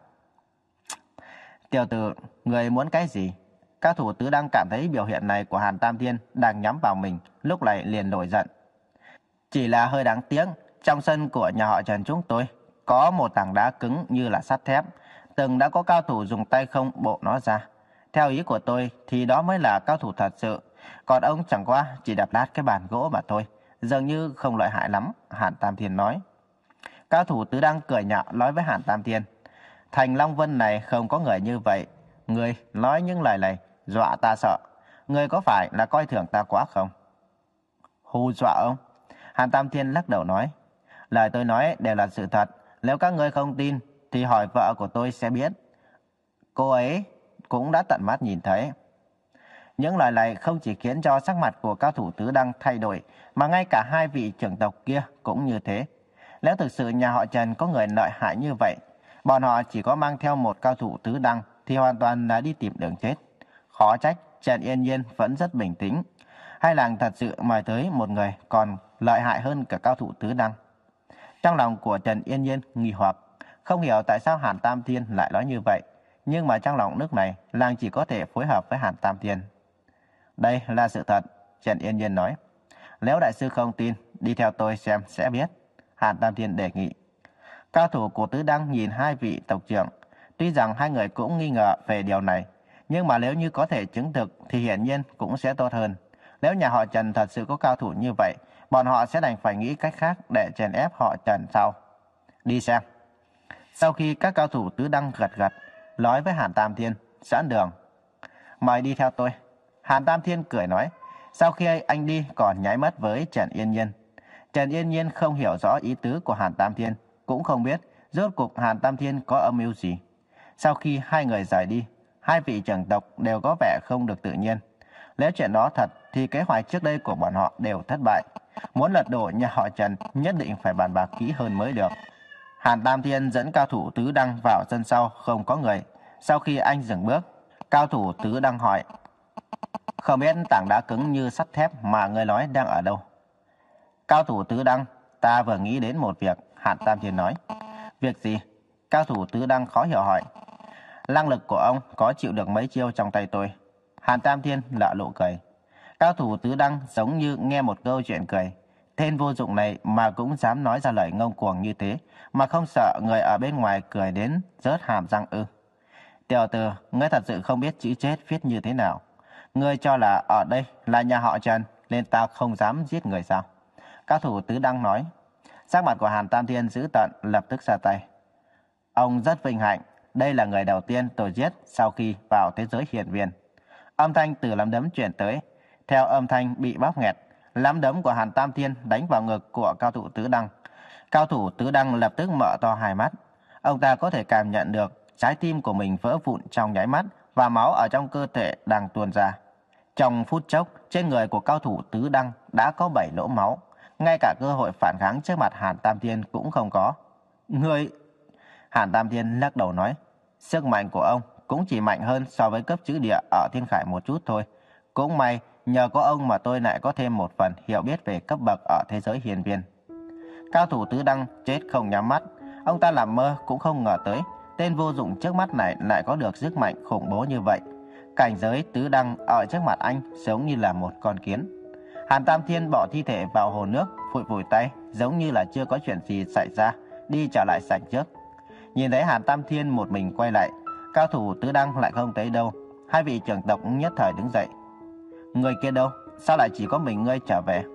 Tiểu tử, người muốn cái gì? Cao thủ tứ đăng cảm thấy biểu hiện này của Hàn Tam Thiên đang nhắm vào mình, lúc này liền nổi giận. Chỉ là hơi đáng tiếc, trong sân của nhà họ Trần chúng tôi có một tảng đá cứng như là sắt thép, từng đã có cao thủ dùng tay không bộ nó ra. Theo ý của tôi thì đó mới là cao thủ thật sự, còn ông chẳng qua chỉ đập nát cái bàn gỗ mà thôi, dường như không lợi hại lắm. Hàn Tam Thiên nói. Cao thủ tứ đăng cười nhạo nói với Hàn Tam Thiên. Thành Long Vân này không có người như vậy, người nói những lời này dọa ta sợ. Người có phải là coi thường ta quá không? Hù dọa ông? Hàn Tam Thiên lắc đầu nói. Lời tôi nói đều là sự thật, nếu các ngươi không tin thì hỏi vợ của tôi sẽ biết. Cô ấy cũng đã tận mắt nhìn thấy. Những lời này không chỉ khiến cho sắc mặt của cao thủ tứ đăng thay đổi, mà ngay cả hai vị trưởng tộc kia cũng như thế. Nếu thực sự nhà họ Trần có người lợi hại như vậy, bọn họ chỉ có mang theo một cao thủ tứ đăng thì hoàn toàn là đi tìm đường chết. Khó trách Trần Yên Nhiên vẫn rất bình tĩnh. Hay là thật sự mời tới một người còn lợi hại hơn cả cao thủ tứ đăng? Trong lòng của Trần Yên Nhiên nghi hoặc, không hiểu tại sao Hàn Tam Thiên lại nói như vậy. Nhưng mà trong lòng nước này, làng chỉ có thể phối hợp với Hàn Tam Thiên. Đây là sự thật, Trần Yên Nhiên nói. Nếu đại sư không tin, đi theo tôi xem sẽ biết. Hàn Tam Thiên đề nghị. Cao thủ của tứ đăng nhìn hai vị tộc trưởng. Tuy rằng hai người cũng nghi ngờ về điều này, nhưng mà nếu như có thể chứng thực thì hiển nhiên cũng sẽ tốt hơn. Nếu nhà họ Trần thật sự có cao thủ như vậy, bọn họ sẽ đành phải nghĩ cách khác để chèn ép họ Trần sau. Đi xem. Sau khi các cao thủ tứ đăng gật gật, nói với Hàn Tam Thiên, sẵn đường. Mời đi theo tôi. Hàn Tam Thiên cười nói. Sau khi anh đi còn nháy mắt với Trần Yên Nhiên. Trần Yên Nhiên không hiểu rõ ý tứ của Hàn Tam Thiên, cũng không biết rốt cuộc Hàn Tam Thiên có âm mưu gì. Sau khi hai người rời đi, hai vị trưởng tộc đều có vẻ không được tự nhiên. Nếu chuyện đó thật thì kế hoạch trước đây của bọn họ đều thất bại. Muốn lật đổ nhà họ Trần nhất định phải bàn bạc kỹ hơn mới được. Hàn Tam Thiên dẫn cao thủ tứ đăng vào sân sau không có người. Sau khi anh dừng bước, cao thủ tứ đăng hỏi. Không biết tảng đá cứng như sắt thép mà người nói đang ở đâu? Cao thủ tứ đăng, ta vừa nghĩ đến một việc. Hàn Tam Thiên nói. Việc gì? Cao thủ tứ đăng khó hiểu hỏi. Năng lực của ông có chịu được mấy chiêu trong tay tôi? Hàn Tam Thiên lạ lộ cười. Cao thủ tứ đăng giống như nghe một câu chuyện cười. Tên vô dụng này mà cũng dám nói ra lời ngông cuồng như thế, mà không sợ người ở bên ngoài cười đến rớt hàm răng ư? Tiểu tử, ngươi thật sự không biết chữ chết viết như thế nào. Ngươi cho là ở đây là nhà họ Trần nên ta không dám giết người sao? Cao thủ tứ đăng nói. Sắc mặt của Hàn Tam Thiên dữ tợn, lập tức ra tay. Ông rất vinh hạnh, đây là người đầu tiên tôi giết sau khi vào thế giới hiển viên. Âm thanh từ nắm đấm truyền tới. Theo âm thanh bị bóp nghẹt, nắm đấm của Hàn Tam Thiên đánh vào ngực của cao thủ tứ đăng. Cao thủ tứ đăng lập tức mở to hai mắt. Ông ta có thể cảm nhận được trái tim của mình vỡ vụn trong nháy mắt và máu ở trong cơ thể đang tuôn ra. Trong phút chốc, trên người của cao thủ tứ đăng đã có bảy lỗ máu. Ngay cả cơ hội phản kháng trước mặt Hàn Tam Thiên cũng không có. Người... Hàn Tam Thiên lắc đầu nói. Sức mạnh của ông cũng chỉ mạnh hơn so với cấp chữ địa ở Thiên Khải một chút thôi. Cũng may nhờ có ông mà tôi lại có thêm một phần hiểu biết về cấp bậc ở thế giới hiền viên. Cao thủ tứ đăng chết không nhắm mắt. Ông ta làm mơ cũng không ngờ tới tên vô dụng trước mắt này lại có được sức mạnh khủng bố như vậy. Cảnh giới tứ đăng ở trước mặt anh giống như là một con kiến. Hàn Tam Thiên bỏ thi thể vào hồ nước, phủi phủi tay, giống như là chưa có chuyện gì xảy ra, đi trở lại sảnh trước. Nhìn thấy Hàn Tam Thiên một mình quay lại, cao thủ tứ đăng lại không thấy đâu. Hai vị trưởng tộc nhất thời đứng dậy. Người kia đâu? Sao lại chỉ có mình ngươi trở về?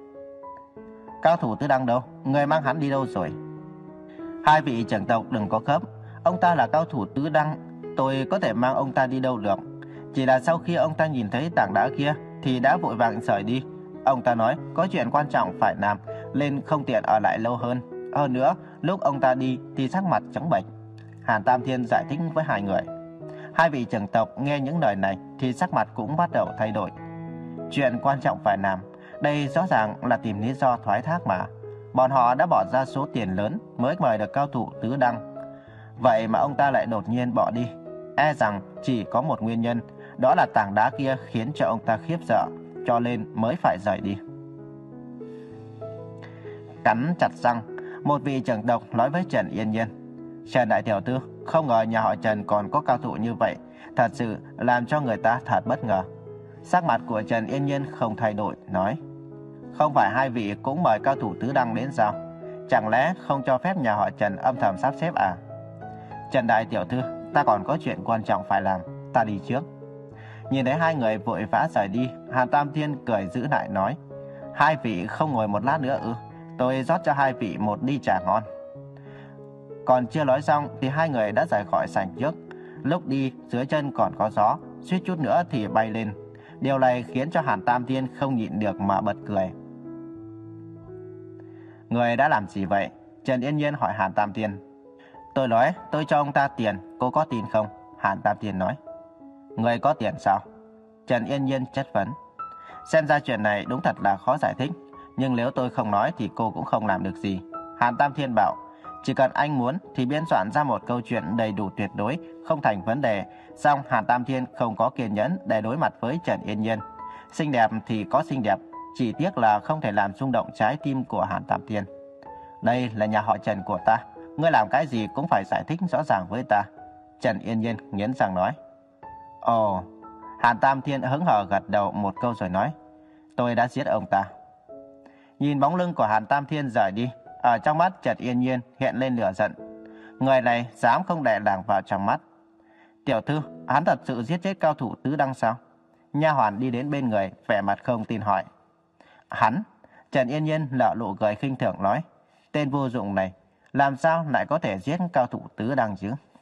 Cao thủ tứ đăng đâu? Người mang hắn đi đâu rồi? Hai vị trưởng tộc đừng có khớp. Ông ta là cao thủ tứ đăng, tôi có thể mang ông ta đi đâu được. Chỉ là sau khi ông ta nhìn thấy tảng đá kia thì đã vội vàng rời đi. Ông ta nói có chuyện quan trọng phải làm nên không tiện ở lại lâu hơn. Hơn nữa, lúc ông ta đi thì sắc mặt trắng bệch. Hàn Tam Thiên giải thích với hai người. Hai vị trưởng tộc nghe những lời này thì sắc mặt cũng bắt đầu thay đổi. Chuyện quan trọng phải làm, đây rõ ràng là tìm lý do thoái thác mà. Bọn họ đã bỏ ra số tiền lớn mới mời được cao thủ tứ đăng. Vậy mà ông ta lại đột nhiên bỏ đi. E rằng chỉ có một nguyên nhân, đó là tảng đá kia khiến cho ông ta khiếp sợ, cho nên mới phải rời đi. Cắn chặt răng, một vị trưởng tộc nói với Trần Yên Nhiên. Trần đại tiểu thư, không ngờ nhà họ Trần còn có cao thủ như vậy, thật sự làm cho người ta thật bất ngờ. Sắc mặt của Trần Yên Nhiên không thay đổi, nói. Không phải hai vị cũng mời cao thủ tứ đăng đến sao? Chẳng lẽ không cho phép nhà họ Trần âm thầm sắp xếp à? Trần đại tiểu thư, ta còn có chuyện quan trọng phải làm, ta đi trước. Nhìn thấy hai người vội vã rời đi, Hàn Tam Thiên cười giữ lại nói. Hai vị không ngồi một lát nữa ư? Tôi rót cho hai vị một ly trà ngon. Còn chưa nói xong thì hai người đã rời khỏi sảnh trước. Lúc đi dưới chân còn có gió, suýt chút nữa thì bay lên. Điều này khiến cho Hàn Tam Thiên không nhịn được mà bật cười. Người đã làm gì vậy? Trần Yên Nhiên hỏi Hàn Tam Thiên. Tôi nói tôi cho ông ta tiền, cô có tin không? Hàn Tam Thiên nói. Người có tiền sao? Trần Yên Nhiên chất vấn. Xem ra chuyện này đúng thật là khó giải thích, nhưng nếu tôi không nói thì cô cũng không làm được gì. Hàn Tam Thiên bảo. Chỉ cần anh muốn thì biên soạn ra một câu chuyện đầy đủ tuyệt đối, không thành vấn đề. Song Hàn Tam Thiên không có kiên nhẫn để đối mặt với Trần Yên Nhiên. Xinh đẹp thì có xinh đẹp, chỉ tiếc là không thể làm rung động trái tim của Hàn Tam Thiên. Đây là nhà họ Trần của ta, ngươi làm cái gì cũng phải giải thích rõ ràng với ta. Trần Yên Nhiên nghiến răng nói. Ồ, Hàn Tam Thiên hứng hờ gật đầu một câu rồi nói. Tôi đã giết ông ta. Nhìn bóng lưng của Hàn Tam Thiên rời đi, ở trong mắt Trần Yên Nhiên hiện lên lửa giận. Người này dám không để làng vào trong mắt. Tiểu thư, hắn thật sự giết chết cao thủ tứ đăng sao? Nha hoàn đi đến bên người, vẻ mặt không tin hỏi. Hắn? Trần Yên Nhiên nở nụ cười khinh thường nói. Tên vô dụng này, làm sao lại có thể giết cao thủ tứ đăng chứ?